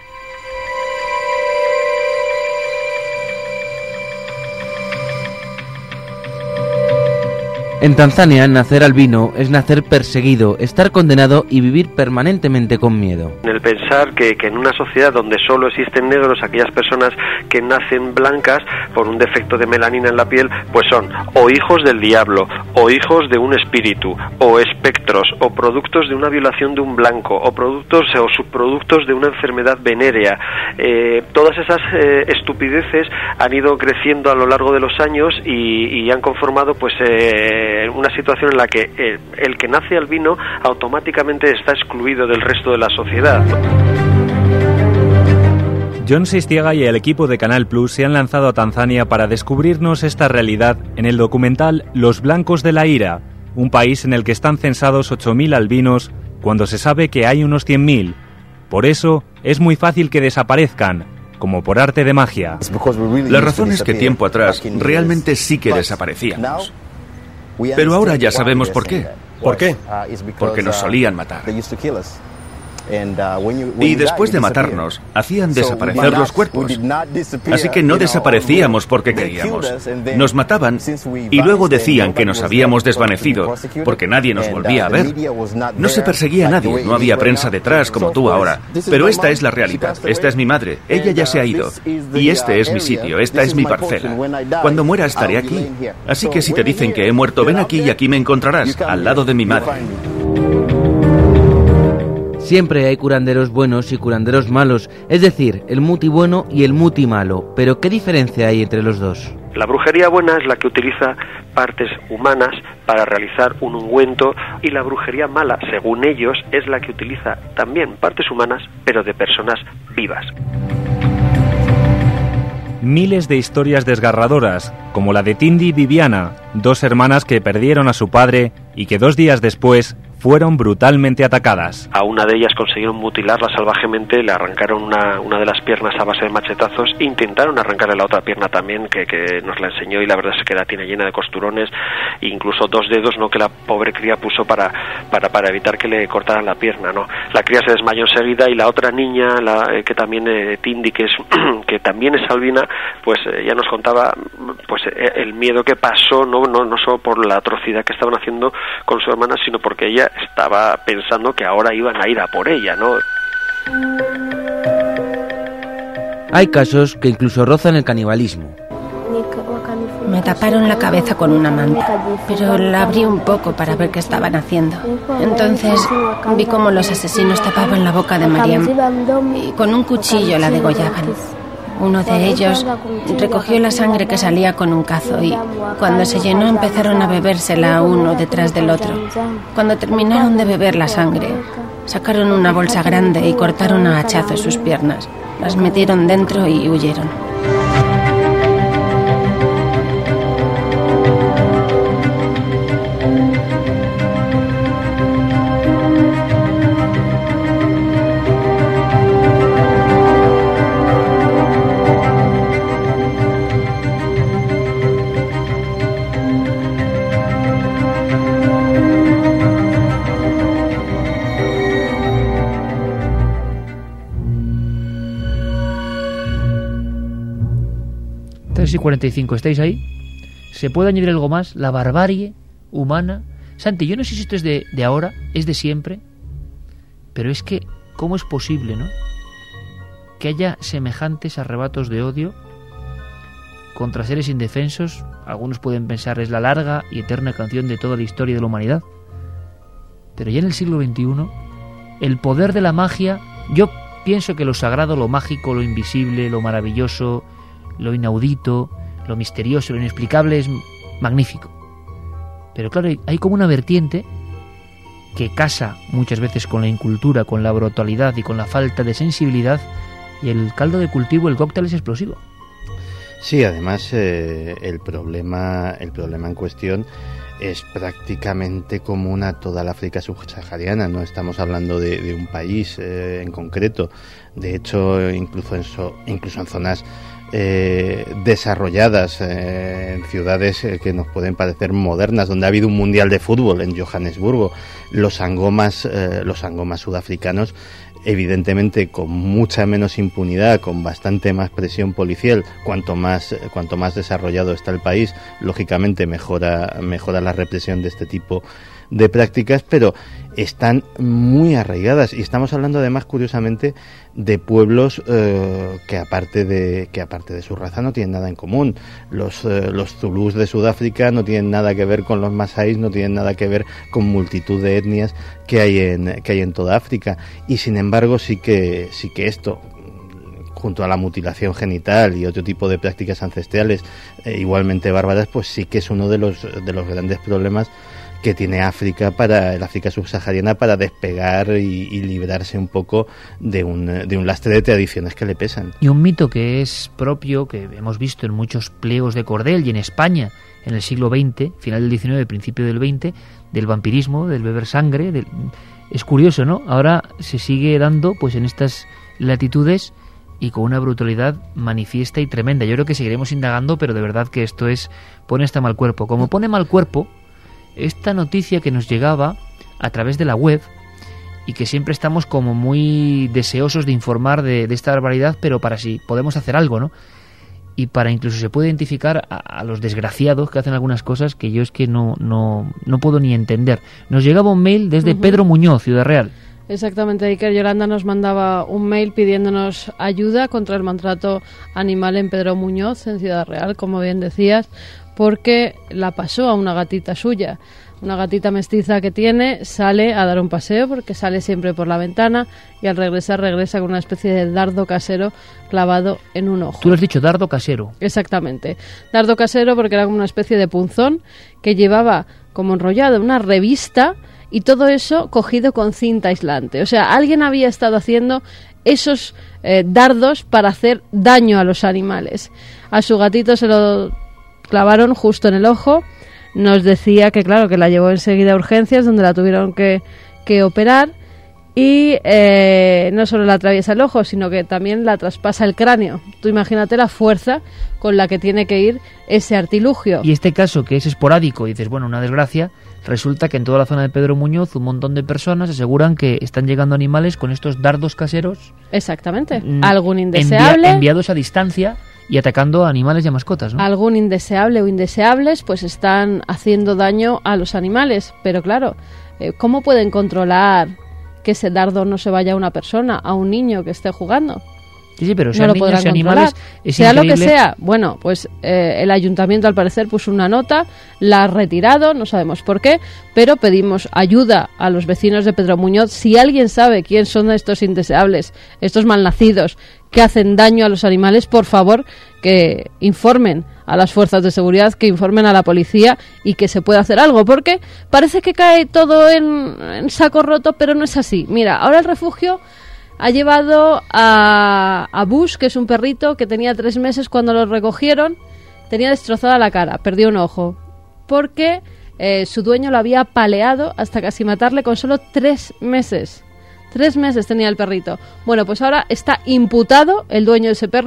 En Tanzania, nacer albino es nacer perseguido, estar condenado y vivir permanentemente con miedo. El pensar que, que en una sociedad donde solo existen negros, aquellas personas que nacen blancas por un defecto de melanina en la piel, pues son o hijos del diablo, o hijos de un espíritu, o espectros, o productos de una violación de un blanco, o productos o subproductos de una enfermedad venérea. Eh, todas esas eh, estupideces han ido creciendo a lo largo de los años y, y han conformado pues eh, una situación en la que el, el que nace albino automáticamente está excluido del resto de la sociedad. John Sistiega y el equipo de Canal Plus se han lanzado a Tanzania para descubrirnos esta realidad en el documental Los Blancos de la Ira, un país en el que están censados ocho mil albinos cuando se sabe que hay unos cien mil. Por eso es muy fácil que desaparezcan, como por arte de magia. La razón es que tiempo atrás realmente sí que desaparecíamos. Pero ahora ya sabemos por qué. ¿Por qué? Porque nos solían matar. Y después de matarnos, hacían desaparecer los cuerpos. Así que no desaparecíamos porque queríamos. Nos mataban y luego decían que nos habíamos desvanecido porque nadie nos volvía a ver. No se perseguía a nadie, no había prensa detrás como tú ahora. Pero esta es la realidad. Esta es mi madre. Ella ya se ha ido. Y este es mi sitio, esta es mi parcela. Cuando muera estaré aquí. Así que si te dicen que he muerto, ven aquí y aquí me encontrarás, al lado de mi madre. Siempre hay curanderos buenos y curanderos malos, es decir, el muti bueno y el muti malo. Pero ¿qué diferencia hay entre los dos? La brujería buena es la que utiliza partes humanas para realizar un ungüento, y la brujería mala, según ellos, es la que utiliza también partes humanas, pero de personas vivas. Miles de historias desgarradoras, como la de Tindi y Viviana, dos hermanas que perdieron a su padre y que dos días después fueron brutalmente atacadas. A una de ellas consiguieron mutilarla salvajemente, le arrancaron una, una de las piernas a base de machetazos, e intentaron arrancarle la otra pierna también, que, que nos la enseñó, y la verdad es que la tiene llena de costurones, e incluso dos dedos, ¿no?, que la pobre cría puso para, para, para evitar que le cortaran la pierna, ¿no? La cría se desmayó enseguida, y la otra niña, la, eh, que también, eh, Tindi, que, es, que también es albina, pues eh, ya nos contaba pues eh, el miedo que pasó, ¿no? No, no solo por la atrocidad que estaban haciendo con su hermana, sino porque ella estaba pensando que ahora iban a ir a por ella, ¿no? Hay casos que incluso rozan el canibalismo. Me taparon la cabeza con una manta, pero la abrí un poco para ver qué estaban haciendo. Entonces vi cómo los asesinos tapaban la boca de Mariam y con un cuchillo la degollaban. Uno de ellos recogió la sangre que salía con un cazo y cuando se llenó empezaron a bebérsela uno detrás del otro. Cuando terminaron de beber la sangre, sacaron una bolsa grande y cortaron a hachazos sus piernas. Las metieron dentro y huyeron. tres y cuarenta y cinco, ¿estáis ahí? ¿Se puede añadir algo más? La barbarie humana. Santi, yo no sé si esto es de, de ahora, es de siempre, pero es que, ¿cómo es posible, no?, que haya semejantes arrebatos de odio contra seres indefensos? Algunos pueden pensar es la larga y eterna canción de toda la historia de la humanidad. Pero ya en el siglo veintiuno, el poder de la magia, yo pienso que lo sagrado, lo mágico, lo invisible, lo maravilloso, lo inaudito, lo misterioso, lo inexplicable es magnífico. Pero claro, hay como una vertiente que casa muchas veces con la incultura, con la brutalidad y con la falta de sensibilidad, y el caldo de cultivo, el cóctel es explosivo. Sí, además eh, el problema el problema en cuestión es prácticamente común a toda la África subsahariana. No estamos hablando de, de un país eh, en concreto. De hecho, incluso en, so, incluso en zonas eh, desarrolladas, eh, en ciudades eh, que nos pueden parecer modernas, donde ha habido un mundial de fútbol en Johannesburgo, los angomas, eh, los angomas sudafricanos, evidentemente con mucha menos impunidad, con bastante más presión policial. Cuanto más cuanto más desarrollado está el país, lógicamente mejora mejora la represión de este tipo de prácticas, pero están muy arraigadas, y estamos hablando además, curiosamente, de pueblos eh, que aparte de que aparte de su raza no tienen nada en común. Los eh, los zulús de Sudáfrica no tienen nada que ver con los masáis, no tienen nada que ver con multitud de etnias que hay en que hay en toda África, y sin embargo sí que sí que esto, junto a la mutilación genital y otro tipo de prácticas ancestrales eh, igualmente bárbaras, pues sí que es uno de los de los grandes problemas que tiene África, para el África subsahariana, para despegar y, y librarse un poco de un, de un lastre de tradiciones que le pesan. Y un mito que es propio, que hemos visto en muchos pliegos de cordel y en España en el siglo veinte, final del diecinueve, principio del veinte, del vampirismo, del beber sangre. Del... Es curioso, ¿no? Ahora se sigue dando pues en estas latitudes y con una brutalidad manifiesta y tremenda. Yo creo que seguiremos indagando, pero de verdad que esto es pone hasta mal cuerpo. Como pone mal cuerpo esta noticia que nos llegaba a través de la web, y que siempre estamos como muy deseosos de informar de, de esta barbaridad, pero para si podemos hacer algo, ¿no? Y para incluso se puede identificar a, a los desgraciados que hacen algunas cosas que yo es que no, no, no puedo ni entender. Nos llegaba un mail desde uh-huh. Pedro Muñoz, Ciudad Real. Exactamente, Iker. Yolanda nos mandaba un mail pidiéndonos ayuda contra el maltrato animal en Pedro Muñoz, en Ciudad Real, como bien decías, porque la pasó a una gatita suya. Una gatita mestiza que tiene, sale a dar un paseo, porque sale siempre por la ventana, y al regresar regresa con una especie de dardo casero clavado en un ojo. Tú lo has dicho, dardo casero. Exactamente. Dardo casero porque era como una especie de punzón que llevaba como enrollado una revista, y todo eso cogido con cinta aislante. O sea, alguien había estado haciendo esos eh, dardos para hacer daño a los animales. A su gatito se lo clavaron justo en el ojo. Nos decía que, claro, que la llevó enseguida a urgencias, donde la tuvieron que, que operar. Y eh, no solo la atraviesa el ojo, sino que también la traspasa el cráneo. Tú imagínate la fuerza con la que tiene que ir ese artilugio. Y este caso, que es esporádico, y dices, bueno, una desgracia, resulta que en toda la zona de Pedro Muñoz un montón de personas aseguran que están llegando animales con estos dardos caseros. Exactamente. Mm, Algún indeseable. Envia- enviados a distancia y atacando a animales y a mascotas, ¿no? Algún indeseable o indeseables, pues están haciendo daño a los animales. Pero claro, eh, ¿cómo pueden controlar que ese dardo no se vaya a una persona, a un niño que esté jugando? Sí, sí, pero sean no niños y animales, es sea increíble. Lo que sea. Bueno, pues eh, el ayuntamiento al parecer puso una nota, la ha retirado, no sabemos por qué, pero pedimos ayuda a los vecinos de Pedro Muñoz. Si alguien sabe quién son estos indeseables, estos malnacidos que hacen daño a los animales, por favor, que informen a las fuerzas de seguridad, que informen a la policía y que se pueda hacer algo, porque parece que cae todo en, en saco roto, pero no es así. Mira, ahora el refugio ha llevado a, a Bush, que es un perrito que tenía tres meses cuando lo recogieron, tenía destrozada la cara, perdió un ojo, porque eh, su dueño lo había apaleado hasta casi matarle con solo tres meses. Tres meses tenía el perrito. Bueno, pues ahora está imputado el dueño de ese perro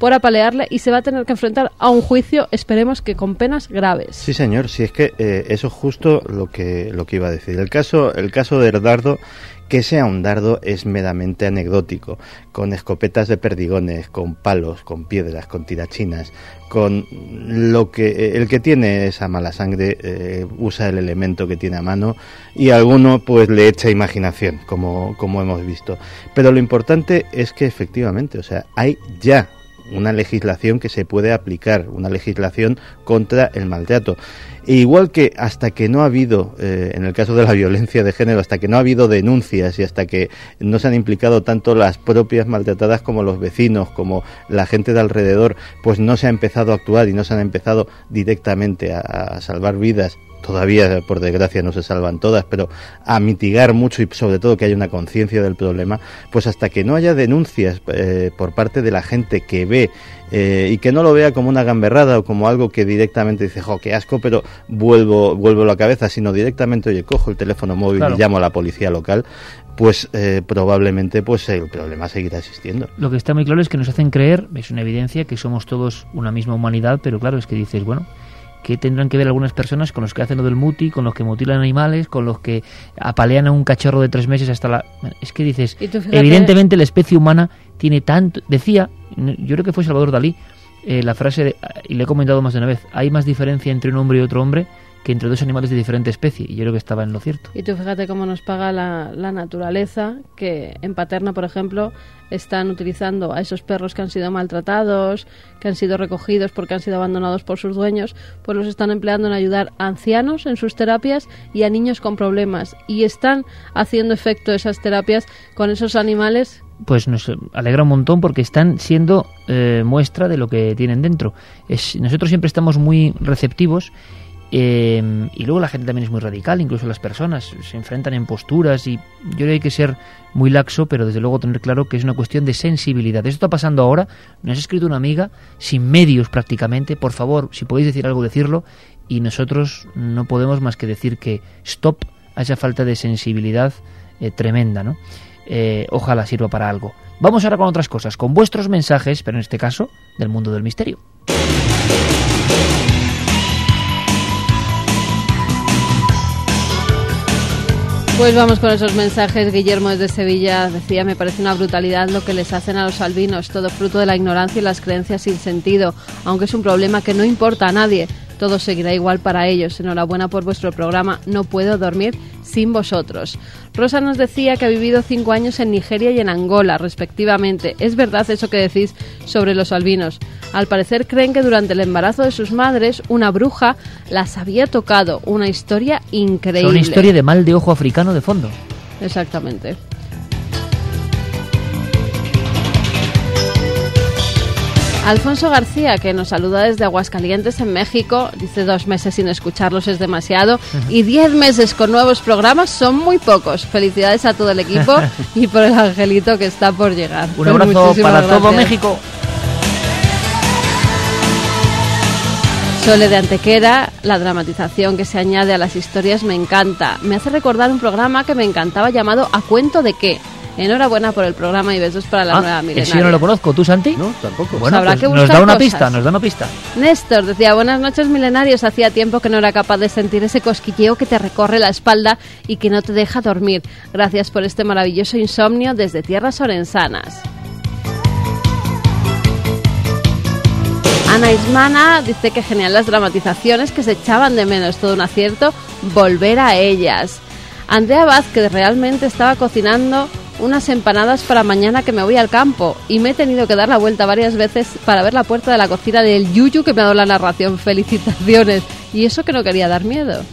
por apalearle y se va a tener que enfrentar a un juicio, esperemos que con penas graves. Sí, señor, si es que eh, eso es justo lo que lo que iba a decir. El caso el caso del dardo, que sea un dardo es meramente anecdótico, con escopetas de perdigones, con palos, con piedras, con tirachinas, con lo que el que tiene esa mala sangre eh, usa el elemento que tiene a mano y alguno pues le echa imaginación, como como hemos visto. Pero lo importante es que efectivamente, o sea, hay ya una legislación que se puede aplicar, una legislación contra el maltrato. E igual que hasta que no ha habido, eh, en el caso de la violencia de género, hasta que no ha habido denuncias y hasta que no se han implicado tanto las propias maltratadas como los vecinos, como la gente de alrededor, pues no se ha empezado a actuar y no se han empezado directamente a, a salvar vidas. Todavía, por desgracia, no se salvan todas, pero a mitigar mucho y sobre todo que haya una conciencia del problema, pues hasta que no haya denuncias eh, por parte de la gente que ve eh, y que no lo vea como una gamberrada o como algo que directamente dice, jo, qué asco, pero vuelvo vuelvo la cabeza, sino directamente, oye, cojo el teléfono móvil claro. y llamo a la policía local, pues eh, probablemente pues el problema seguirá existiendo. Lo que está muy claro es que nos hacen creer, es una evidencia, que somos todos una misma humanidad, pero claro, es que dices, bueno, ¿qué tendrán que ver algunas personas con los que hacen lo del muti, con los que mutilan animales, con los que apalean a un cachorro de tres meses hasta la... Es que dices, evidentemente la especie humana tiene tanto... Decía, yo creo que fue Salvador Dalí, eh, la frase, de, y le he comentado más de una vez, hay más diferencia entre un hombre y otro hombre que entre dos animales de diferente especie, y yo creo que estaba en lo cierto. Y tú fíjate cómo nos paga la, la naturaleza, que en Paterna, por ejemplo, están utilizando a esos perros que han sido maltratados, que han sido recogidos porque han sido abandonados por sus dueños, pues los están empleando en ayudar a ancianos en sus terapias y a niños con problemas, y están haciendo efecto esas terapias con esos animales. Pues nos alegra un montón porque están siendo eh, muestra de lo que tienen dentro. Es, nosotros siempre estamos muy receptivos. Eh, y luego la gente también es muy radical, incluso las personas se enfrentan en posturas y yo creo que hay que ser muy laxo, pero desde luego tener claro que es una cuestión de sensibilidad. Esto está pasando ahora, nos ha escrito una amiga sin medios prácticamente, por favor, si podéis decir algo, decirlo, y nosotros no podemos más que decir que stop a esa falta de sensibilidad eh, tremenda, ¿no? Eh, ojalá sirva para algo. Vamos ahora con otras cosas, con vuestros mensajes, pero en este caso del mundo del misterio. Pues vamos con esos mensajes. Guillermo desde Sevilla decía, me parece una brutalidad lo que les hacen a los albinos, todo fruto de la ignorancia y las creencias sin sentido, aunque es un problema que no importa a nadie, todo seguirá igual para ellos. Enhorabuena por vuestro programa, no puedo dormir sin vosotros. Rosa nos decía que ha vivido cinco años en Nigeria y en Angola, respectivamente. Es verdad eso que decís sobre los albinos. Al parecer creen que durante el embarazo de sus madres una bruja las había tocado. Una historia increíble. Una historia de mal de ojo africano de fondo. Exactamente. Alfonso García, que nos saluda desde Aguascalientes, en México, dice dos meses sin escucharlos es demasiado y diez meses con nuevos programas son muy pocos. Felicidades a todo el equipo y por el angelito que está por llegar. Un abrazo para gracias. Todo México. Sole de Antequera, la dramatización que se añade a las historias me encanta. Me hace recordar un programa que me encantaba llamado ¿A cuento de qué? Enhorabuena por el programa y besos para la ah, nueva milenaria. Ese yo no lo conozco. ¿Tú, Santi? No, tampoco. Bueno, habrá pues que nos da una cosas. pista, nos da una pista. Néstor decía, buenas noches milenarios, hacía tiempo que no era capaz de sentir ese cosquilleo que te recorre la espalda y que no te deja dormir. Gracias por este maravilloso insomnio desde tierras orensanas. Ana Ismana dice que genial las dramatizaciones, que se echaban de menos, todo un acierto, volver a ellas. Andrea Vázquez, realmente estaba cocinando unas empanadas para mañana que me voy al campo y me he tenido que dar la vuelta varias veces para ver la puerta de la cocina del Yuyu que me ha dado la narración. Felicitaciones. Y eso que no quería dar miedo.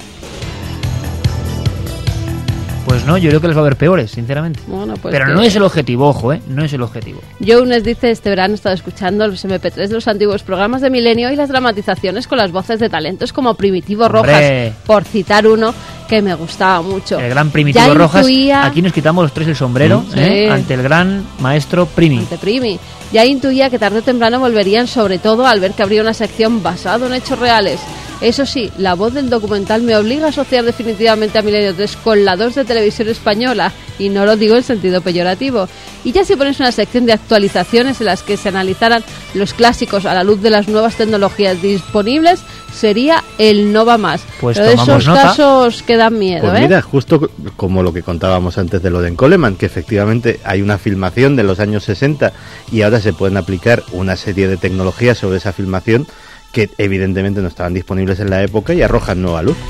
Pues no, yo creo que les va a haber peores, sinceramente. Bueno, pues pero que... no es el objetivo, ojo, ¿eh? No es el objetivo. Jones dice, este verano he estado escuchando los eme pe tres de los antiguos programas de Milenio y las dramatizaciones con las voces de talentos como Primitivo ¡Hombre! Rojas, por citar uno que me gustaba mucho. El gran Primitivo ya Rojas, intuía... aquí nos quitamos los tres el sombrero, sí. ¿eh? Ante el gran maestro Primi. Ante Primi. Ya intuía que tarde o temprano volverían, sobre todo al ver que habría una sección basada en hechos reales. Eso sí, la voz del documental me obliga a asociar definitivamente a Milenio tres con la dos de Televisión Española y no lo digo en sentido peyorativo. Y ya si pones una sección de actualizaciones en las que se analizaran los clásicos a la luz de las nuevas tecnologías disponibles, sería el no va más. Pues pero esos nota. casos que dan miedo, pues ¿eh? Mira, justo como lo que contábamos antes de lo de Coleman, que efectivamente hay una filmación de los años sesenta y ahora se pueden aplicar una serie de tecnologías sobre esa filmación que evidentemente no estaban disponibles en la época y arrojan nueva luz.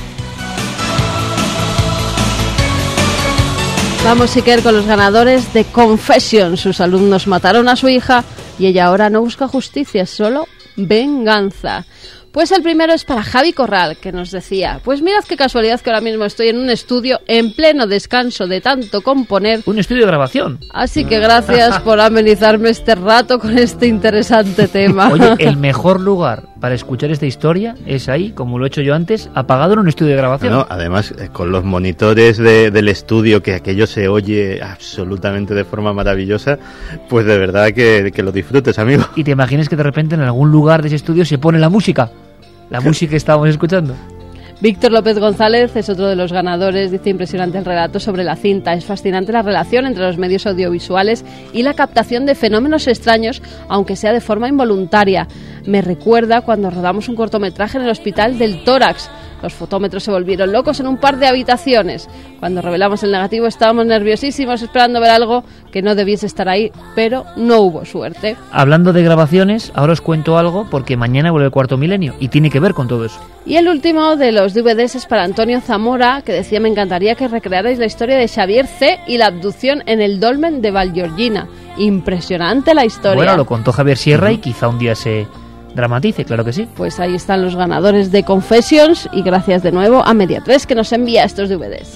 Vamos, Iker, con los ganadores de Confession. Sus alumnos mataron a su hija y ella ahora no busca justicia, solo venganza. Pues el primero es para Javi Corral, que nos decía: pues mirad qué casualidad que ahora mismo estoy en un estudio en pleno descanso de tanto componer. Un estudio de grabación. Así que gracias por amenizarme este rato con este interesante tema. Oye, el mejor lugar para escuchar esta historia es ahí, como lo he hecho yo antes, apagado en un estudio de grabación. No, además, eh, con los monitores de, del estudio, que aquello se oye absolutamente de forma maravillosa, pues de verdad que, que lo disfrutes, amigo. Y te imaginas que de repente en algún lugar de ese estudio se pone la música. La música que estábamos escuchando. Víctor López González es otro de los ganadores. Dice: impresionante el relato sobre la cinta. Es fascinante la relación entre los medios audiovisuales y la captación de fenómenos extraños, aunque sea de forma involuntaria. Me recuerda cuando rodamos un cortometraje en el Hospital del Tórax. Los fotómetros se volvieron locos en un par de habitaciones. Cuando revelamos el negativo estábamos nerviosísimos esperando ver algo que no debiese estar ahí, pero no hubo suerte. Hablando de grabaciones, ahora os cuento algo porque mañana vuelve el Cuarto Milenio y tiene que ver con todo eso. Y el último de los D V Ds es para Antonio Zamora, que decía: me encantaría que recrearais la historia de Xavier C. y la abducción en el dolmen de Vallgorguina. Impresionante la historia. Bueno, lo contó Javier Sierra uh-huh. y quizá un día se dramatice, claro que sí. Pues ahí están los ganadores de Confessions y gracias de nuevo a Media tres que nos envía estos D V Ds.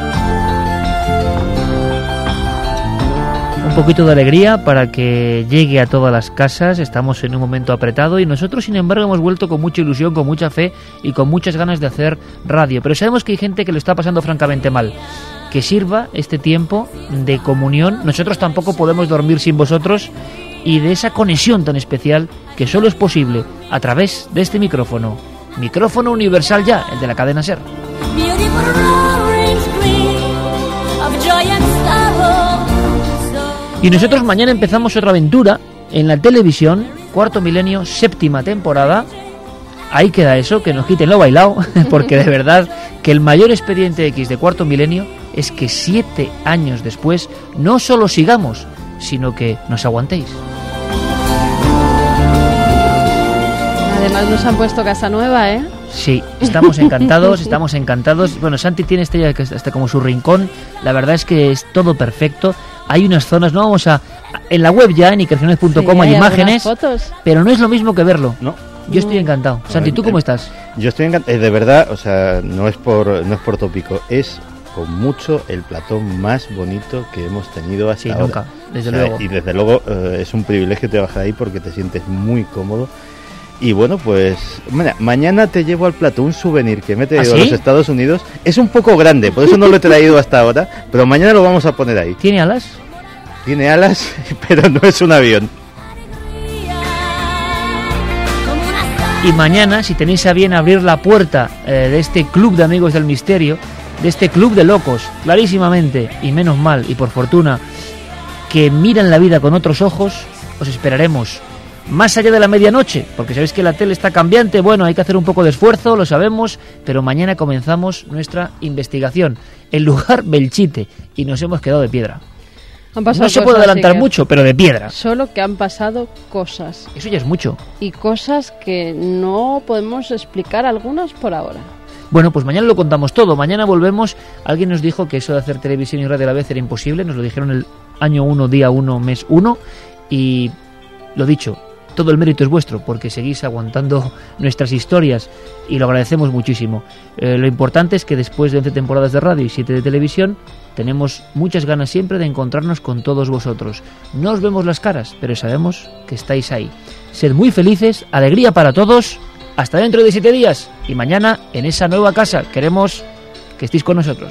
Un poquito de alegría para que llegue a todas las casas. Estamos en un momento apretado y nosotros, sin embargo, hemos vuelto con mucha ilusión, con mucha fe y con muchas ganas de hacer radio. Pero sabemos que hay gente que lo está pasando francamente mal. Que sirva este tiempo de comunión. Nosotros tampoco podemos dormir sin vosotros y de esa conexión tan especial que solo es posible a través de este micrófono. Micrófono universal ya, el de la cadena SER. Y nosotros mañana empezamos otra aventura en la televisión, Cuarto Milenio, séptima temporada. Ahí queda eso, que nos quiten lo bailado, porque de verdad que el mayor expediente X de Cuarto Milenio es que siete años después no solo sigamos, sino que nos aguantéis. Además nos han puesto casa nueva, ¿eh? Sí, estamos encantados, estamos encantados. Bueno, Santi tiene este ya hasta como su rincón. La verdad es que es todo perfecto. Hay unas zonas, no vamos a... En la web ya, en ikerjiménez punto com, sí, hay, hay imágenes, fotos, pero no es lo mismo que verlo. No. Yo estoy encantado. Santi, ¿tú cómo estás? Yo estoy encantado. Eh, de verdad, o sea, no es por no es por tópico, es con mucho el platón más bonito que hemos tenido hasta sí, ahora. Nunca, desde o sea, luego. Y desde luego eh, es un privilegio trabajar ahí porque te sientes muy cómodo. Y bueno, pues mira, mañana te llevo al plato un souvenir que me he traído ¿Ah, sí? a los Estados Unidos. Es un poco grande, por eso no lo he traído hasta ahora, pero mañana lo vamos a poner ahí. ¿Tiene alas? Tiene alas, pero no es un avión. Y mañana, si tenéis a bien abrir la puerta eh, de este club de amigos del misterio, de este club de locos, clarísimamente, y menos mal, y por fortuna, que miran la vida con otros ojos, os esperaremos más allá de la medianoche, porque sabéis que la tele está cambiante. Bueno, hay que hacer un poco de esfuerzo, lo sabemos, pero mañana comenzamos nuestra investigación. El lugar Belchite, y nos hemos quedado de piedra. No se puede adelantar que... mucho, pero de piedra. Solo que han pasado cosas. Eso ya es mucho. Y cosas que no podemos explicar algunas por ahora. Bueno, pues mañana lo contamos todo. Mañana volvemos. Alguien nos dijo que eso de hacer televisión y radio a la vez era imposible. Nos lo dijeron el año uno, día uno, mes uno. Y lo dicho, todo el mérito es vuestro, porque seguís aguantando nuestras historias y lo agradecemos muchísimo. Eh, lo importante es que después de once temporadas de radio y siete de televisión, tenemos muchas ganas siempre de encontrarnos con todos vosotros. No os vemos las caras, pero sabemos que estáis ahí. Sed muy felices, alegría para todos. Hasta dentro de siete días y mañana en esa nueva casa. Queremos que estéis con nosotros.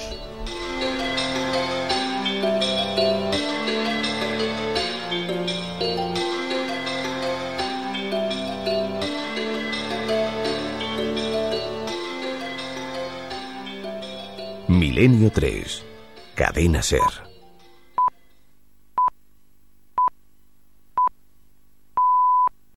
Milenio tres. Cadena Ser.